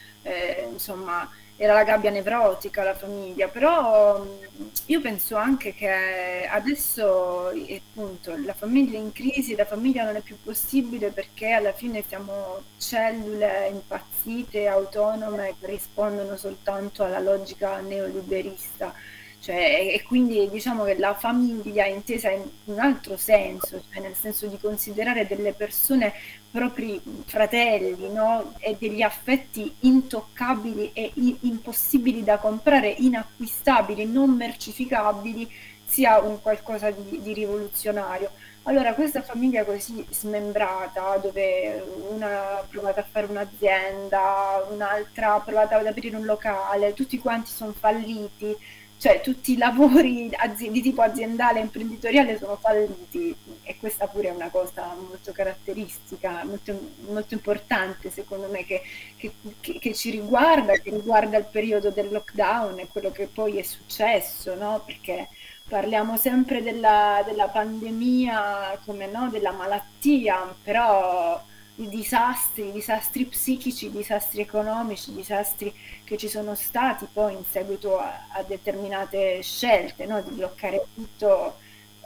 S6: insomma, era la gabbia nevrotica la famiglia, però io penso anche che adesso appunto la famiglia è in crisi, la famiglia non è più possibile perché alla fine siamo cellule impazzite, autonome, che rispondono soltanto alla logica neoliberista. Cioè, e quindi diciamo che la famiglia intesa in un altro senso, cioè nel senso di considerare delle persone propri fratelli, no? E degli affetti intoccabili e impossibili da comprare, inacquistabili, non mercificabili, sia un qualcosa di rivoluzionario. Allora, questa famiglia così smembrata, dove una ha provato a fare un'azienda, un'altra ha provato ad aprire un locale, tutti quanti sono falliti, cioè tutti i lavori di tipo aziendale e imprenditoriale sono falliti, e questa pure è una cosa molto caratteristica, molto importante secondo me, che ci riguarda, che riguarda il periodo del lockdown e quello che poi è successo, no? Perché parliamo sempre della pandemia come, no, della malattia, però i disastri psichici, i disastri economici, i disastri che ci sono stati poi in seguito a determinate scelte, no? Di bloccare tutto,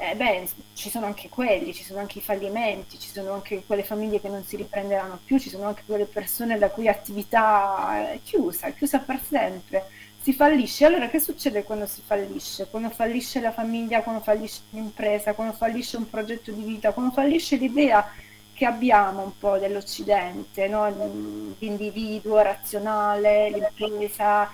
S6: ci sono anche quelli, ci sono anche i fallimenti, ci sono anche quelle famiglie che non si riprenderanno più, ci sono anche quelle persone la cui attività è chiusa per sempre. Si fallisce. Allora che succede quando si fallisce? Quando fallisce la famiglia, quando fallisce l'impresa, quando fallisce un progetto di vita, quando fallisce l'idea che abbiamo un po' dell'Occidente, no? L'individuo razionale, l'impresa,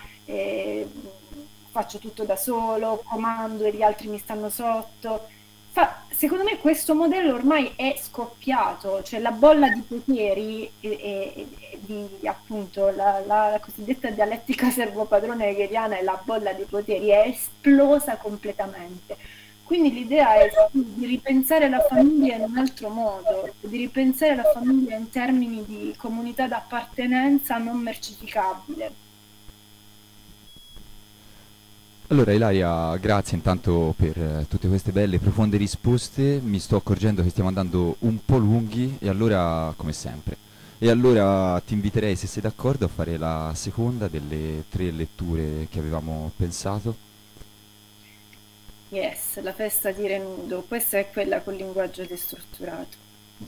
S6: faccio tutto da solo, comando e gli altri mi stanno sotto. Secondo me questo modello ormai è scoppiato, cioè la bolla di poteri di appunto la cosiddetta dialettica servopadrone hegeliana e la bolla di poteri è esplosa completamente. Quindi l'idea è di ripensare la famiglia in un altro modo, di ripensare la famiglia in termini di comunità d'appartenenza non mercificabile.
S4: Allora Ilaria, grazie intanto per tutte queste belle, profonde risposte. Mi sto accorgendo che stiamo andando un po' lunghi e allora, come sempre. E allora ti inviterei, se sei d'accordo, a fare la seconda delle 3 letture che avevamo pensato.
S6: Yes, la festa di Renudo, questa è quella col linguaggio destrutturato.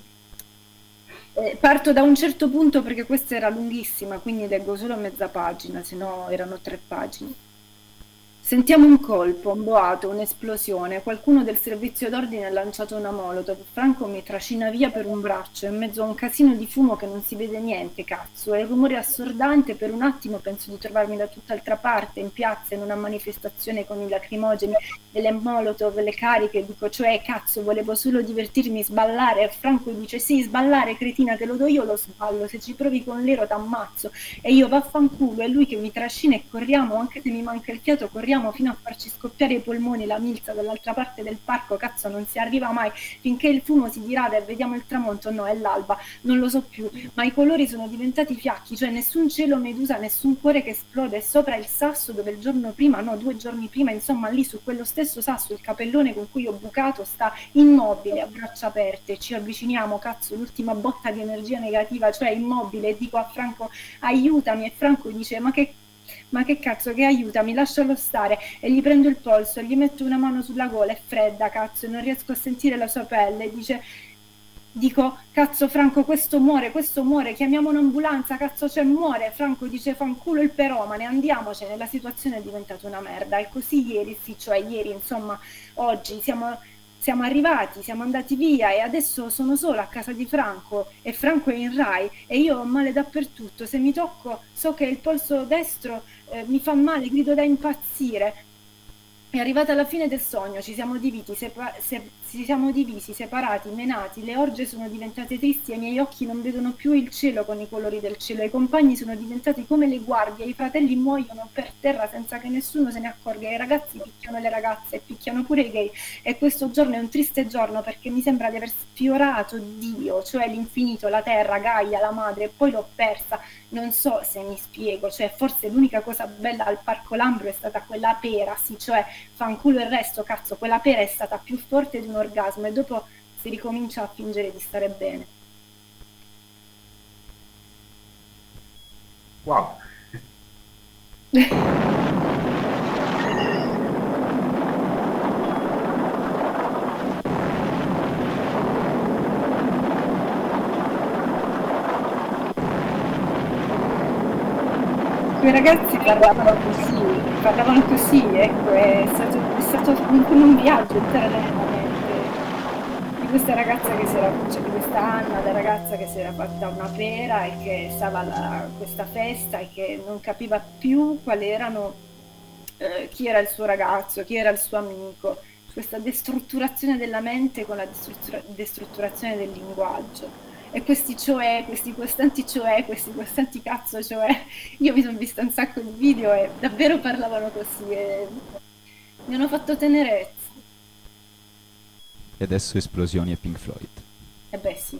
S6: Parto da un certo punto perché questa era lunghissima, quindi leggo solo mezza pagina, se no erano 3 pagine. Sentiamo un colpo, un boato, un'esplosione. Qualcuno del servizio d'ordine ha lanciato una molotov. Franco mi trascina via per un braccio, in mezzo a un casino di fumo che non si vede niente, cazzo. È il rumore assordante, per un attimo penso di trovarmi da tutt'altra parte, in piazza, in una manifestazione con i lacrimogeni, delle molotov, le cariche. Dico, cioè, cazzo, volevo solo divertirmi, sballare. E Franco dice, sì, sballare, cretina, te lo do io, lo sballo. Se ci provi con l'ero t'ammazzo. E io vaffanculo, è lui che mi trascina e corriamo, anche se mi manca il fiato, corriamo fino a farci scoppiare i polmoni, la milza dall'altra parte del parco, cazzo non si arriva mai, finché il fumo si dirada e vediamo il tramonto, no, è l'alba, non lo so più, ma i colori sono diventati fiacchi, cioè nessun cielo medusa, nessun cuore che esplode, sopra il sasso dove il giorno prima, no, 2 giorni prima, insomma lì su quello stesso sasso, il capellone con cui ho bucato sta immobile, a braccia aperte, ci avviciniamo, cazzo, l'ultima botta di energia negativa, cioè immobile, e dico a Franco aiutami, e Franco dice ma che cazzo, che aiutami, lascialo stare, e gli prendo il polso, gli metto una mano sulla gola, è fredda, cazzo, e non riesco a sentire la sua pelle, dico, cazzo Franco, questo muore, chiamiamo un'ambulanza, cazzo, cioè muore. Franco dice, fanculo il peromane, andiamocene, la situazione è diventata una merda. E così ieri, sì, cioè ieri, insomma, oggi siamo arrivati, siamo andati via e adesso sono sola a casa di Franco e Franco è in Rai e io ho male dappertutto, se mi tocco so che il polso destro mi fa male, grido da impazzire. È arrivata la fine del sogno, ci siamo divisi, separati, menati, le orge sono diventate tristi e i miei occhi non vedono più il cielo con i colori del cielo, i compagni sono diventati come le guardie, i fratelli muoiono per terra senza che nessuno se ne accorga, i ragazzi picchiano le ragazze, picchiano pure i gay, e questo giorno è un triste giorno perché mi sembra di aver sfiorato Dio, cioè l'infinito, la terra, Gaia, la madre, e poi l'ho persa, non so se mi spiego, cioè forse l'unica cosa bella al Parco Lambro è stata quella pera, sì, cioè fanculo il resto, cazzo, quella pera è stata più forte di un orgasmo e dopo si ricomincia a fingere di stare bene.
S5: Wow.
S6: Quei ragazzi parlavano così, ecco, è stato un viaggio entrare nella mente di questa ragazza cioè di questa Anna, la ragazza che si era fatta una pera e che stava a questa festa e che non capiva più quali erano, chi era il suo ragazzo, chi era il suo amico, questa destrutturazione della mente con la destrutturazione del linguaggio. E questi costanti cazzo cioè, io mi sono vista un sacco di video e davvero parlavano così e mi hanno fatto tenerezza.
S4: E adesso esplosioni e Pink Floyd.
S6: E beh sì.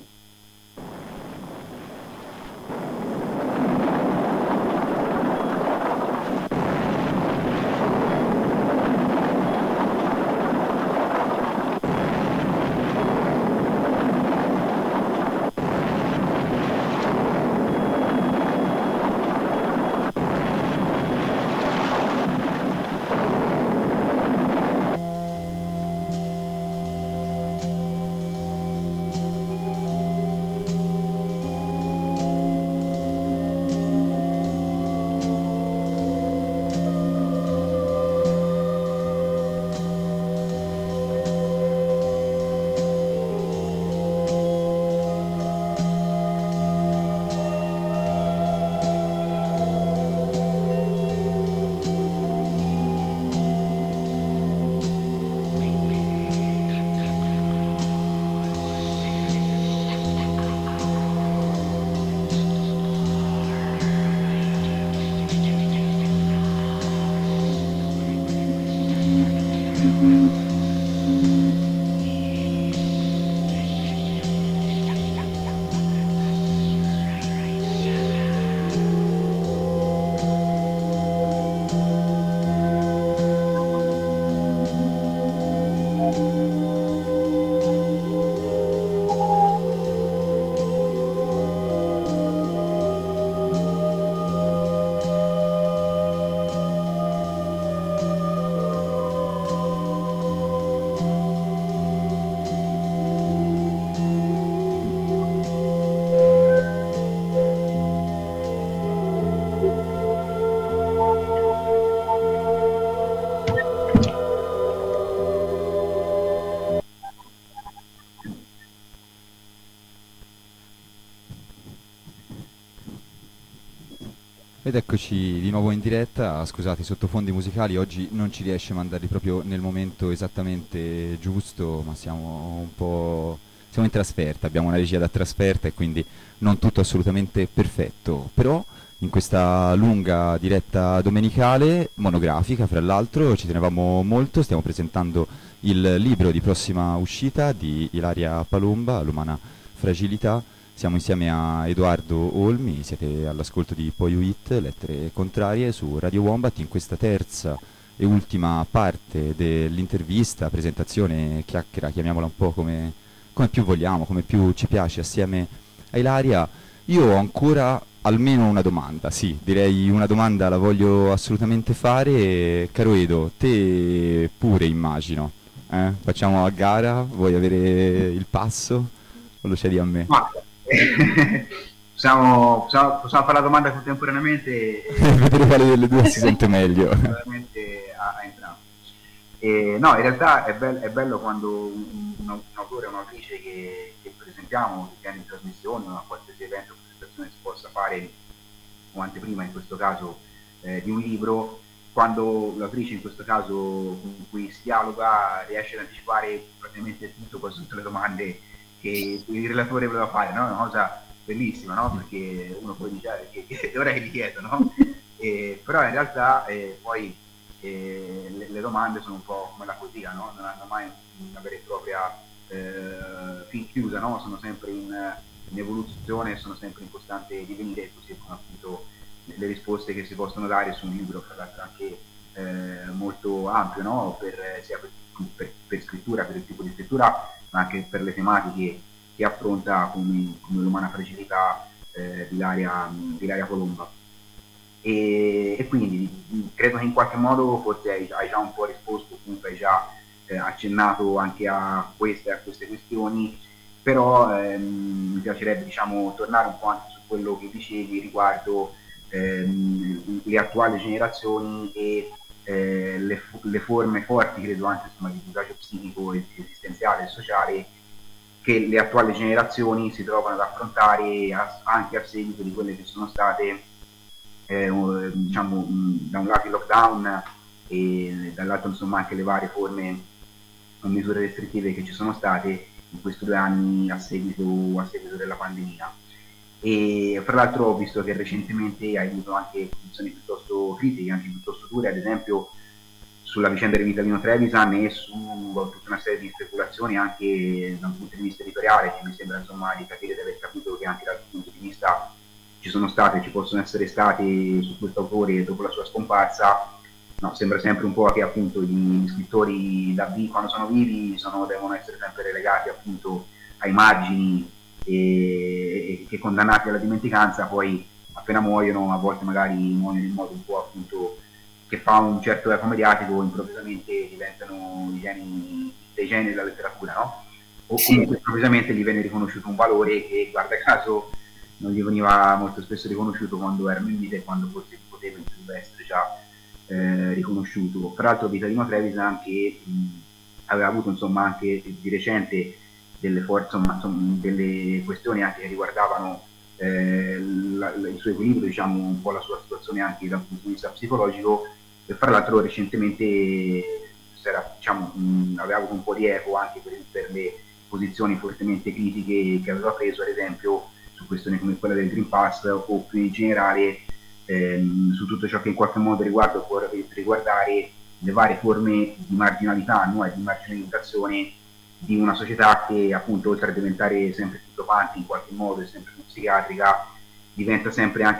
S4: Ed eccoci di nuovo in diretta. Scusate, i sottofondi musicali oggi non ci riesce a mandarli proprio nel momento esattamente giusto, ma siamo in trasferta, abbiamo una regia da trasferta e quindi non tutto assolutamente perfetto. Però in questa lunga diretta domenicale, monografica fra l'altro, ci tenevamo molto, stiamo presentando il libro di prossima uscita di Ilaria Palomba, L'umana fragilità. Siamo insieme a Edoardo Olmi, siete all'ascolto di Poi Uit, Lettere Contrarie su Radio Wombat, in questa terza e ultima parte dell'intervista, presentazione, chiacchiera, chiamiamola un po' come più vogliamo, come più ci piace, assieme a Ilaria. Io ho ancora almeno una domanda, sì, direi una domanda la voglio assolutamente fare. Caro Edo, te pure immagino, Facciamo a gara, vuoi avere il passo o lo cedi a me?
S5: Ma, possiamo fare la domanda contemporaneamente
S4: e vedere quale delle due si sente meglio.
S5: Veramente a entrambi. No, in realtà è bello quando un autore o un'autrice che presentiamo, che viene in trasmissione o a qualsiasi evento o presentazione si possa fare, o anteprima in questo caso di un libro, quando l'autrice in questo caso con cui si dialoga riesce ad anticipare praticamente tutto, quasi tutte le domande che il relatore voleva fare, no? È una cosa bellissima, no? Perché uno poi dice che ora che gli chiedo, no? Però in realtà poi le domande sono un po' come la poesia, no? Non hanno mai una vera e propria fin chiusa, no? Sono sempre in evoluzione, sono sempre in costante divenire, così come appunto le risposte che si possono dare su un libro, tra l'altro anche molto ampio, no? Sia per scrittura, per il tipo di scrittura, ma anche per le tematiche che affronta come l'umana fragilità di Ilaria Palomba. E quindi credo che in qualche modo forse hai già un po' risposto, comunque hai già accennato anche a queste questioni, però mi piacerebbe, diciamo, tornare un po' anche su quello che dicevi riguardo le attuali generazioni e le forme forti, credo anche insomma, di disagio psichico, esistenziale e sociale che le attuali generazioni si trovano ad affrontare anche a seguito di quelle che sono state diciamo da un lato il lockdown e dall'altro insomma anche le varie forme o misure restrittive che ci sono state in questi 2 anni a seguito della pandemia. E fra l'altro ho visto che recentemente hai avuto anche posizioni piuttosto critiche, anche piuttosto dure, ad esempio sulla vicenda di Vitalino Trevisan e su tutta una serie di speculazioni anche da un punto di vista editoriale, che mi sembra insomma di capire, di aver capito che anche dal punto di vista ci sono state, ci possono essere state su questo autore dopo la sua scomparsa. No, sembra sempre un po' che appunto gli scrittori quando sono vivi devono essere sempre relegati appunto ai margini e che condannati alla dimenticanza, poi appena muoiono, a volte magari muoiono in modo un po' appunto che fa un certo eco mediatico, improvvisamente diventano dei geni della letteratura, no? O comunque improvvisamente gli viene riconosciuto un valore che guarda caso non gli veniva molto spesso riconosciuto quando erano in vita e quando forse poteva essere già riconosciuto. Tra l'altro Vitalino Trevisan che aveva avuto insomma anche di recente delle questioni anche che riguardavano il suo equilibrio, diciamo un po' la sua situazione anche dal punto di vista psicologico, e fra l'altro recentemente aveva avuto un po' di eco anche per le posizioni fortemente critiche che aveva preso, ad esempio su questioni come quella del Green Pass o più in generale su tutto ciò che in qualche modo può riguardare le varie forme di marginalità, no? E di marginalizzazione di una società che appunto oltre a diventare sempre più dopante in qualche modo e sempre più psichiatrica diventa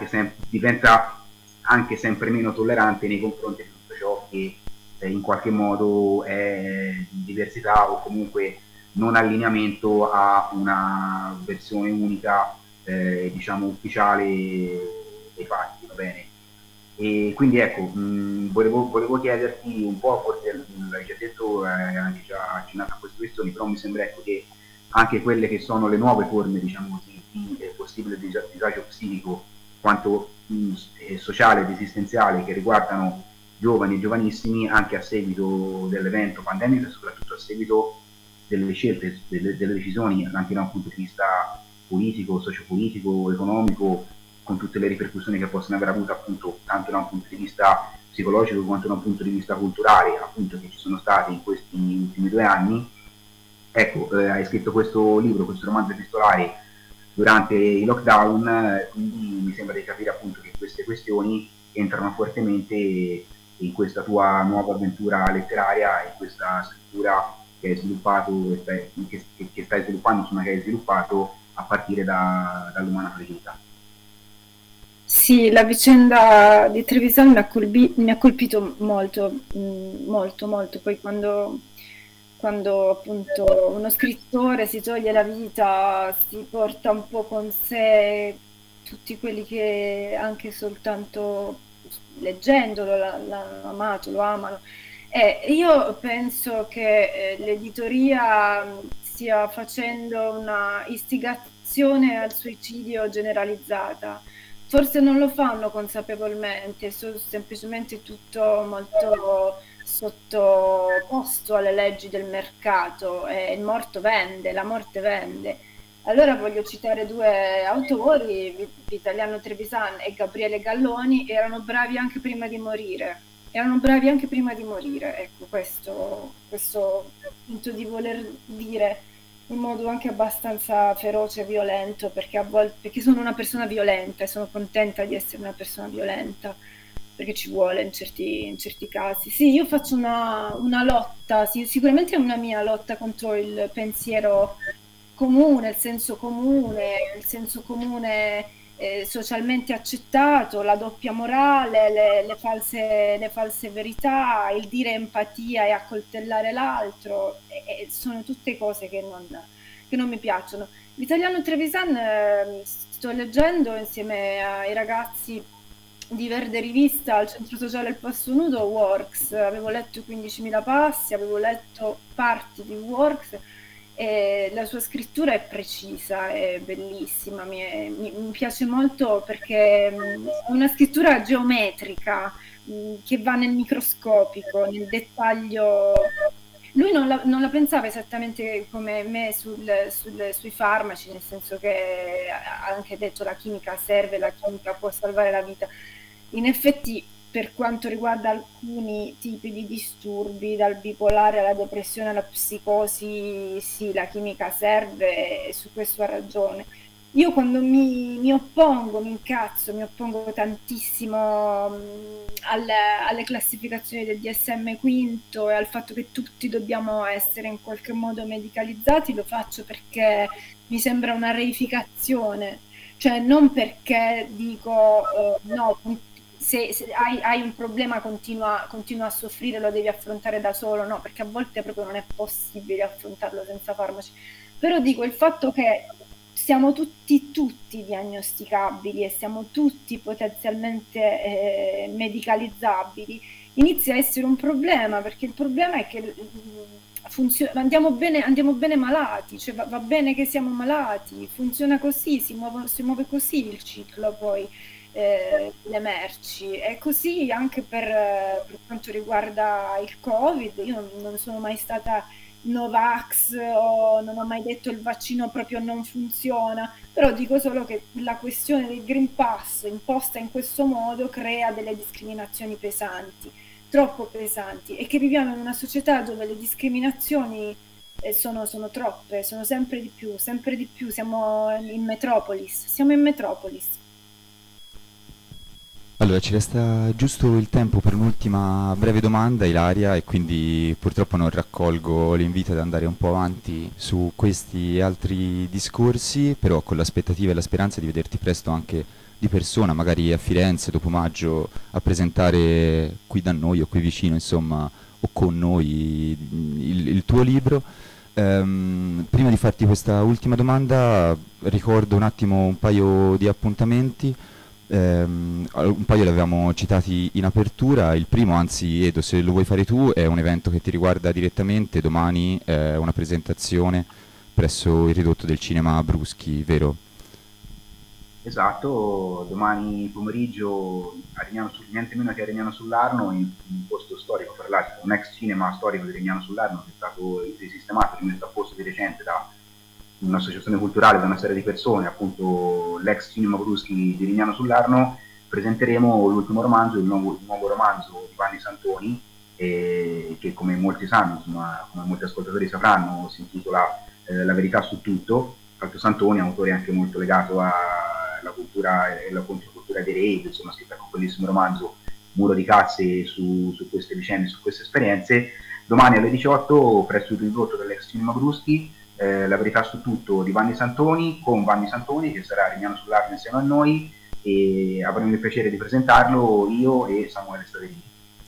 S5: anche sempre meno tollerante nei confronti di tutto ciò che in qualche modo è diversità o comunque non allineamento a una versione unica diciamo ufficiale dei fatti, va bene? E quindi ecco, volevo chiederti un po', forse l'hai già detto, anche già accennato a queste questioni, però mi sembra ecco, che anche quelle che sono le nuove forme, diciamo così, di possibile disagio psichico, quanto sociale ed esistenziale, che riguardano giovani e giovanissimi, anche a seguito dell'evento pandemico e soprattutto a seguito delle scelte, delle decisioni, anche da un punto di vista politico, sociopolitico, economico, con tutte le ripercussioni che possono aver avuto appunto tanto da un punto di vista psicologico quanto da un punto di vista culturale appunto che ci sono stati in questi ultimi 2 anni. Ecco, hai scritto questo libro, questo romanzo epistolare durante i lockdown, quindi mi sembra di capire appunto che queste questioni entrano fortemente in questa tua nuova avventura letteraria, in questa scrittura che hai sviluppato, che stai sviluppando, insomma che hai sviluppato a partire dall'Umana Fregiuta.
S6: Sì, la vicenda di Trevisan mi ha colpito molto, molto, molto. Poi quando appunto uno scrittore si toglie la vita, si porta un po' con sé tutti quelli che anche soltanto leggendolo l'hanno amato, lo amano. E io penso che l'editoria stia facendo una istigazione al suicidio generalizzata. Forse non lo fanno consapevolmente, semplicemente tutto molto sottoposto alle leggi del mercato e il morto vende, la morte vende. Allora voglio citare 2 autori, Vitaliano Trevisan e Gabriele Galloni, erano bravi anche prima di morire. Erano bravi anche prima di morire, ecco, questo punto di voler dire in modo anche abbastanza feroce e violento, perché a volte perché sono una persona violenta e sono contenta di essere una persona violenta, perché ci vuole in certi casi. Sì, io faccio una lotta, sì, sicuramente è una mia lotta contro il pensiero comune, il senso comune socialmente accettato, la doppia morale, le false verità, il dire empatia e accoltellare l'altro, e sono tutte cose che non mi piacciono. L'italiano Trevisan sto leggendo insieme ai ragazzi di Verde Rivista al centro sociale Il Passo Nudo Works, avevo letto 15.000 passi, avevo letto parti di Works e la sua scrittura è precisa, è bellissima, mi piace molto perché è una scrittura geometrica che va nel microscopico, nel dettaglio. Lui non la pensava esattamente come me sui farmaci, nel senso che ha anche detto la chimica serve, la chimica può salvare la vita. In effetti, per quanto riguarda alcuni tipi di disturbi, dal bipolare alla depressione alla psicosi, sì, la chimica serve e su questo ha ragione. Io quando mi oppongo, mi incazzo, mi oppongo tantissimo alle classificazioni del DSM quinto e al fatto che tutti dobbiamo essere in qualche modo medicalizzati, lo faccio perché mi sembra una reificazione, cioè non perché dico no, se hai un problema continua a soffrire, lo devi affrontare da solo, no, perché a volte proprio non è possibile affrontarlo senza farmaci. Però dico il fatto che siamo tutti diagnosticabili e siamo tutti potenzialmente medicalizzabili, inizia a essere un problema, perché il problema è che andiamo bene malati, cioè va bene che siamo malati, funziona così, si muove così il ciclo poi le merci, e così anche per quanto riguarda il Covid. Io non sono mai stata Novax o non ho mai detto il vaccino proprio non funziona, però dico solo che la questione del Green Pass imposta in questo modo crea delle discriminazioni pesanti, troppo pesanti, e che viviamo in una società dove le discriminazioni sono troppe, sono sempre di più, siamo in metropolis.
S4: Allora, ci resta giusto il tempo per un'ultima breve domanda, Ilaria, e quindi purtroppo non raccolgo l'invito ad andare un po' avanti su questi altri discorsi, però con l'aspettativa e la speranza di vederti presto anche di persona, magari a Firenze, dopo maggio, a presentare qui da noi o qui vicino, insomma, o con noi il tuo libro. Prima di farti questa ultima domanda, ricordo un attimo un paio di appuntamenti. Un paio li avevamo citati in apertura. Il primo, anzi Edo, se lo vuoi fare tu, è un evento che ti riguarda direttamente. Domani una presentazione presso il ridotto del cinema Bruschi, vero?
S5: Esatto, domani pomeriggio niente meno che a Regnano sull'Arno, in un posto storico, per l'altro un ex cinema storico di Regnano sull'Arno che è stato risistemato, rimesso a posto di recente da un'associazione culturale da una serie di persone, appunto l'ex Cinema Bruschi di Rignano sull'Arno, presenteremo l'ultimo romanzo, il nuovo romanzo di Vanni Santoni, che come molti sanno, insomma, come molti ascoltatori sapranno, si intitola La verità su tutto. Franco Santoni è un autore anche molto legato alla cultura e alla controcultura dei rave, insomma, ha scritto anche un bellissimo romanzo, Muro di Cazze, su queste vicende, su queste esperienze. Domani alle 18, presso il ridotto dell'ex Cinema Bruschi, La verità su tutto di Vanni Santoni, con Vanni Santoni, che sarà a Rignano sull'Arno insieme a noi, e avremo il piacere di presentarlo io e Samuele Staverini.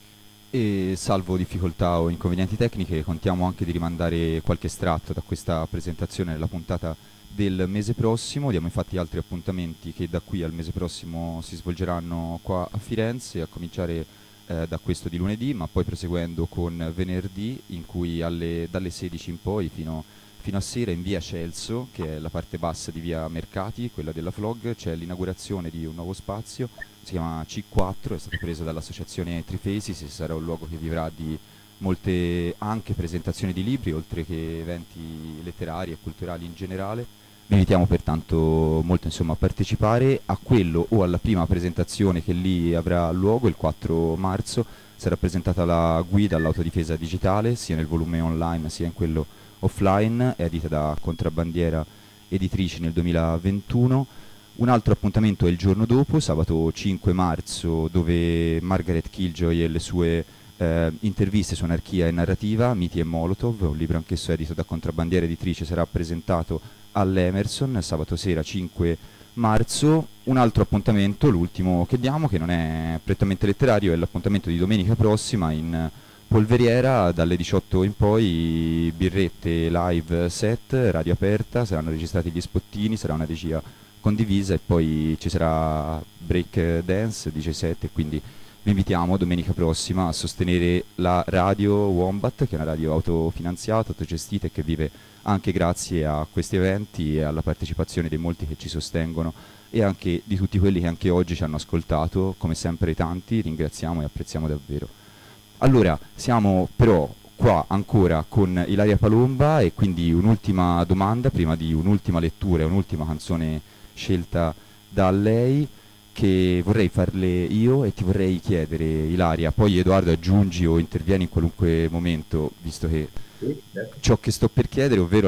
S4: E salvo difficoltà o inconvenienti tecniche, contiamo anche di rimandare qualche estratto da questa presentazione nella puntata del mese prossimo. Diamo infatti altri appuntamenti che da qui al mese prossimo si svolgeranno qua a Firenze, a cominciare da questo di lunedì, ma poi proseguendo con venerdì, in cui dalle 16 in poi fino a sera in via Celso, che è la parte bassa di via Mercati, quella della Flog, c'è l'inaugurazione di un nuovo spazio, si chiama C4, è stato preso dall'associazione Trifaces e sarà un luogo che vivrà di molte anche presentazioni di libri, oltre che eventi letterari e culturali in generale. Vi invitiamo pertanto molto, insomma, a partecipare a quello o alla prima presentazione che lì avrà luogo il 4 marzo. Sarà presentata la guida all'autodifesa digitale, sia nel volume online sia in quello offline, è edita da Contrabbandiera Editrici nel 2021. Un altro appuntamento è il giorno dopo, sabato 5 marzo, dove Margaret Killjoy e le sue interviste su anarchia e narrativa, Miti e Molotov, un libro anch'esso edito da Contrabbandiera Editrice, sarà presentato all'Emerson sabato sera 5 marzo. Un altro appuntamento, l'ultimo che diamo, che non è prettamente letterario, è l'appuntamento di domenica prossima in Polveriera, dalle 18 in poi, birrette, live set, radio aperta, saranno registrati gli spottini, sarà una regia condivisa e poi ci sarà break dance, DJ set, quindi vi invitiamo domenica prossima a sostenere la radio Wombat, che è una radio autofinanziata, autogestita e che vive anche grazie a questi eventi e alla partecipazione dei molti che ci sostengono e anche di tutti quelli che anche oggi ci hanno ascoltato, come sempre tanti, ringraziamo e apprezziamo davvero. Allora, siamo però qua ancora con Ilaria Palomba e quindi un'ultima domanda prima di un'ultima lettura e un'ultima canzone scelta da lei, che vorrei farle io e ti vorrei chiedere, Ilaria, poi Edoardo aggiungi o intervieni in qualunque momento, visto che ciò che sto per chiedere, ovvero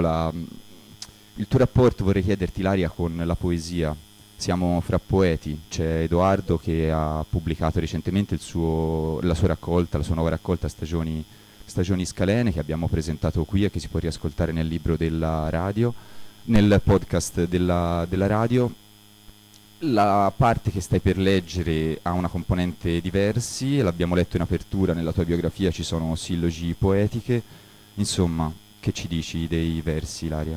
S4: il tuo rapporto, vorrei chiederti, Ilaria, con la poesia. Siamo fra poeti, c'è Edoardo che ha pubblicato recentemente la sua raccolta, la sua nuova raccolta Stagioni Scalene, che abbiamo presentato qui e che si può riascoltare nel libro della radio, nel podcast della radio. La parte che stai per leggere ha una componente diversi, l'abbiamo letto in apertura, nella tua biografia ci sono sillogi poetiche, insomma, che ci dici dei versi, Ilaria?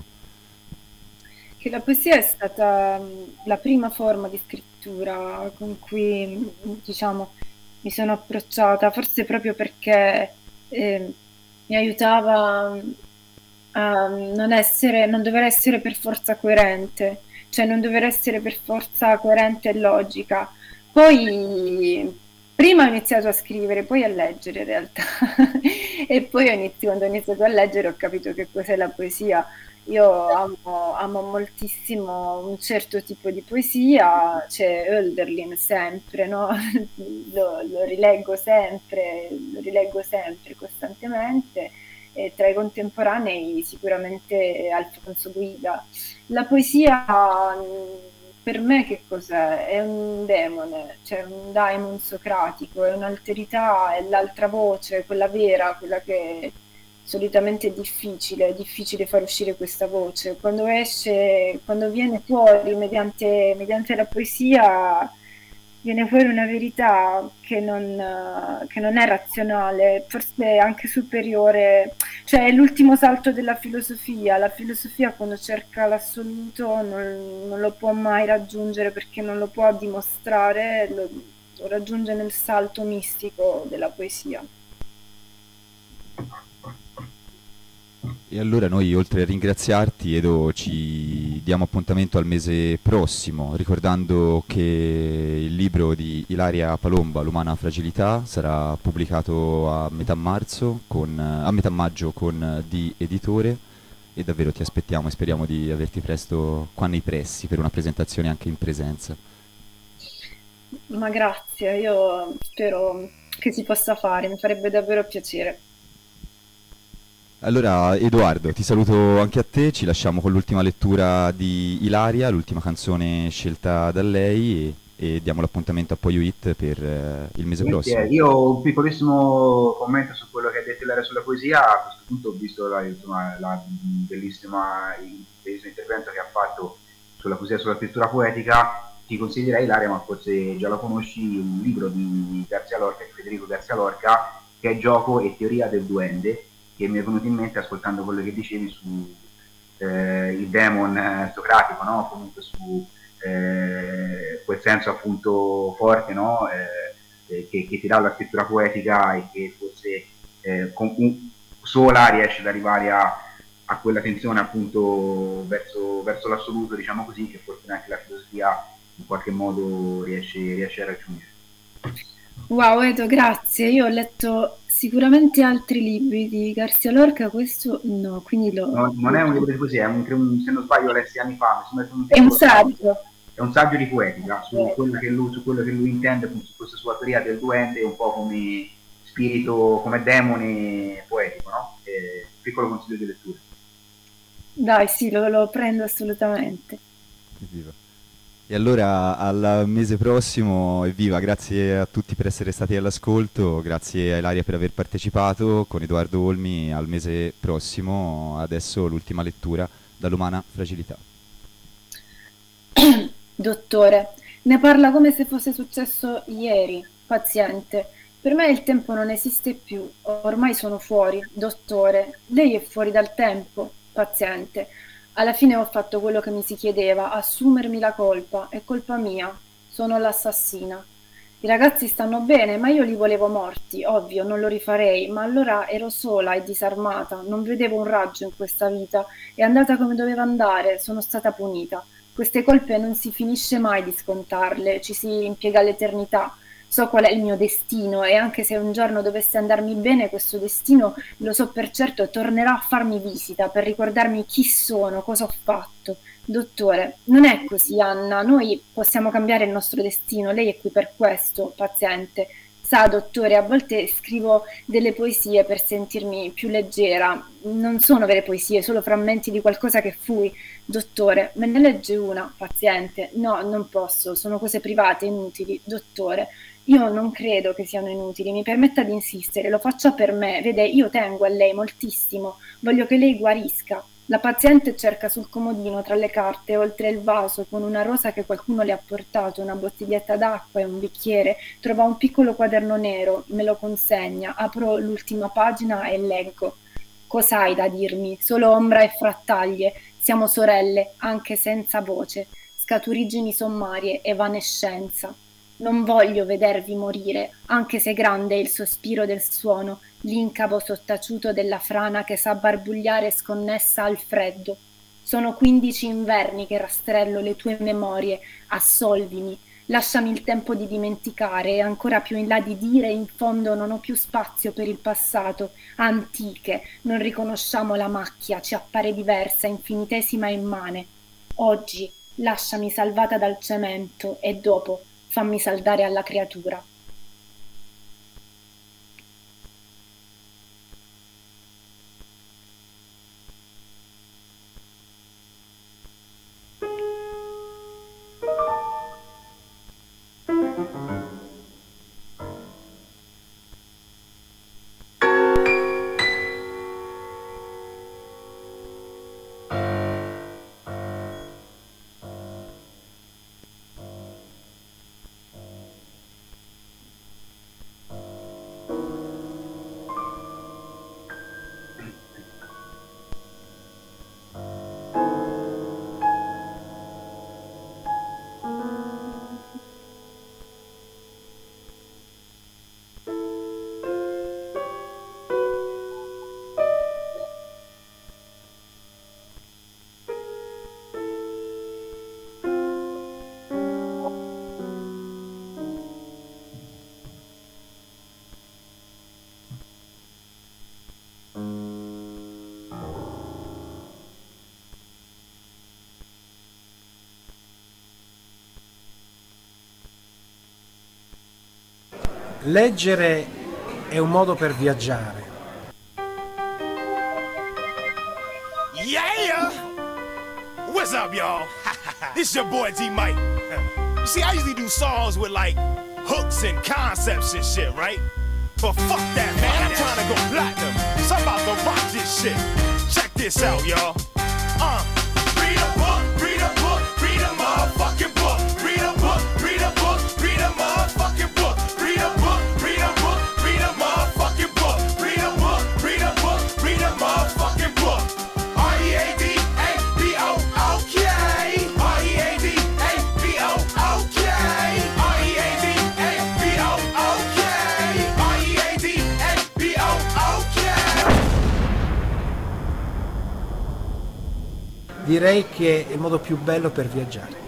S6: Che la poesia è stata la prima forma di scrittura con cui, diciamo, mi sono approcciata, forse proprio perché mi aiutava a non dover essere per forza coerente, cioè non dover essere per forza coerente e logica. Poi prima ho iniziato a scrivere, poi a leggere in realtà, e poi quando ho iniziato a leggere ho capito che cos'è la poesia. Io amo moltissimo un certo tipo di poesia, c'è Hölderlin sempre, no? Lo rileggo sempre costantemente, e tra i contemporanei sicuramente Alfonso Guida. La poesia per me che cos'è? È un demone, cioè un daimon socratico, è un'alterità, è l'altra voce, quella vera, quella che solitamente è difficile far uscire questa voce. Quando esce, quando viene fuori mediante la poesia, viene fuori una verità che non è razionale, forse anche superiore, cioè è l'ultimo salto della filosofia. La filosofia, quando cerca l'assoluto, non lo può mai raggiungere perché non lo può dimostrare, lo raggiunge nel salto mistico della poesia.
S4: E allora noi, oltre a ringraziarti, Edo, ci diamo appuntamento al mese prossimo, ricordando che il libro di Ilaria Palomba, L'umana fragilità, sarà pubblicato a metà maggio con Di Editore, e davvero ti aspettiamo e speriamo di averti presto qua nei pressi per una presentazione anche in presenza.
S6: Ma grazie, io spero che si possa fare, mi farebbe davvero piacere.
S4: Allora, Edoardo, ti saluto anche a te, ci lasciamo con l'ultima lettura di Ilaria, l'ultima canzone scelta da lei e diamo l'appuntamento a Poyo It per il mese prossimo.
S5: Io un piccolissimo commento su quello che ha detto Ilaria sulla poesia. A questo punto ho visto la bellissimo intervento che ha fatto sulla poesia e sulla scrittura poetica. Ti consiglierei, Ilaria, ma forse già la conosci, un libro di Garcia Lorca, di Federico Garcia Lorca, che è Gioco e teoria del duende, che mi è venuto in mente ascoltando quello che dicevi su il demon socratico, no? Comunque su quel senso appunto forte, no? Che ti dà la scrittura poetica e che forse sola riesce ad arrivare a quella tensione appunto verso l'assoluto, diciamo così, che forse neanche la filosofia in qualche modo riesce a raggiungere.
S6: Wow, Edo, grazie. Io ho letto sicuramente altri libri di Garcia Lorca, questo no, quindi
S5: non è un libro di poesia, se non sbaglio lessi anni fa,
S6: è un saggio.
S5: È un saggio di poetica su quello che lui intende, appunto, su questa sua teoria del duende, un po' come spirito, come demone poetico, no? Piccolo consiglio di lettura.
S6: Dai, sì, lo prendo assolutamente.
S4: Evviva. E allora al mese prossimo, evviva, grazie a tutti per essere stati all'ascolto, grazie a Ilaria per aver partecipato, con Edoardo Olmi al mese prossimo, adesso l'ultima lettura dall'Umana Fragilità.
S6: Dottore, ne parla come se fosse successo ieri, paziente. Per me il tempo non esiste più, ormai sono fuori, dottore. Lei è fuori dal tempo, paziente. Alla fine ho fatto quello che mi si chiedeva, assumermi la colpa, è colpa mia, sono l'assassina. I ragazzi stanno bene, ma io li volevo morti, ovvio, non lo rifarei, ma allora ero sola e disarmata, non vedevo un raggio in questa vita, è andata come doveva andare, sono stata punita. Queste colpe non si finisce mai di scontarle, ci si impiega l'eternità. So qual è il mio destino e anche se un giorno dovesse andarmi bene, questo destino, lo so per certo, tornerà a farmi visita per ricordarmi chi sono, cosa ho fatto. Dottore, non è così, Anna, noi possiamo cambiare il nostro destino, lei è qui per questo, paziente. Sa, dottore, a volte scrivo delle poesie per sentirmi più leggera. Non sono vere poesie, solo frammenti di qualcosa che fui. Dottore, me ne legge una, paziente. No, non posso, sono cose private, inutili. Dottore, io non credo che siano inutili, mi permetta di insistere, lo faccia per me. Vede, io tengo a lei moltissimo, voglio che lei guarisca. La paziente cerca sul comodino tra le carte, oltre il vaso, con una rosa che qualcuno le ha portato, una bottiglietta d'acqua e un bicchiere, trova un piccolo quaderno nero, me lo consegna, apro l'ultima pagina e leggo. Cos'hai da dirmi? Solo ombra e frattaglie, siamo sorelle, anche senza voce, scaturigini sommarie, evanescenza. Non voglio vedervi morire, anche se grande è il sospiro del suono, l'incavo sottaciuto della frana che sa barbugliare sconnessa al freddo. Sono 15 inverni che rastrello le tue memorie, assolvimi, lasciami il tempo di dimenticare e ancora più in là di dire in fondo non ho più spazio per il passato, antiche, non riconosciamo la macchia, ci appare diversa, infinitesima e immane. Oggi lasciami salvata dal cemento e dopo fammi saldare alla creatura.
S1: Leggere è un modo per viaggiare.
S2: Yeah! What's up, y'all? This your boy D-Mike. You see, I usually do songs with like hooks and concepts and shit, right? But fuck that, man. I'm trying to go platinum. So I'm about to rock this shit. Check this out, y'all. Read a book, read a book, read a motherfucking book. Read a book, read a book, read a motherfucking book. Read a book, read a book, read a motherfucking book. Read a book, read a book, read a motherfucking book. R-E-A-D-A-B-O-O-K. R-E-A-D-A-B-O-O-K. R-E-A-D-A-B-O-O-K. R-E-A-D-A-B-O-O-K.
S1: Direi che è il modo più bello per viaggiare.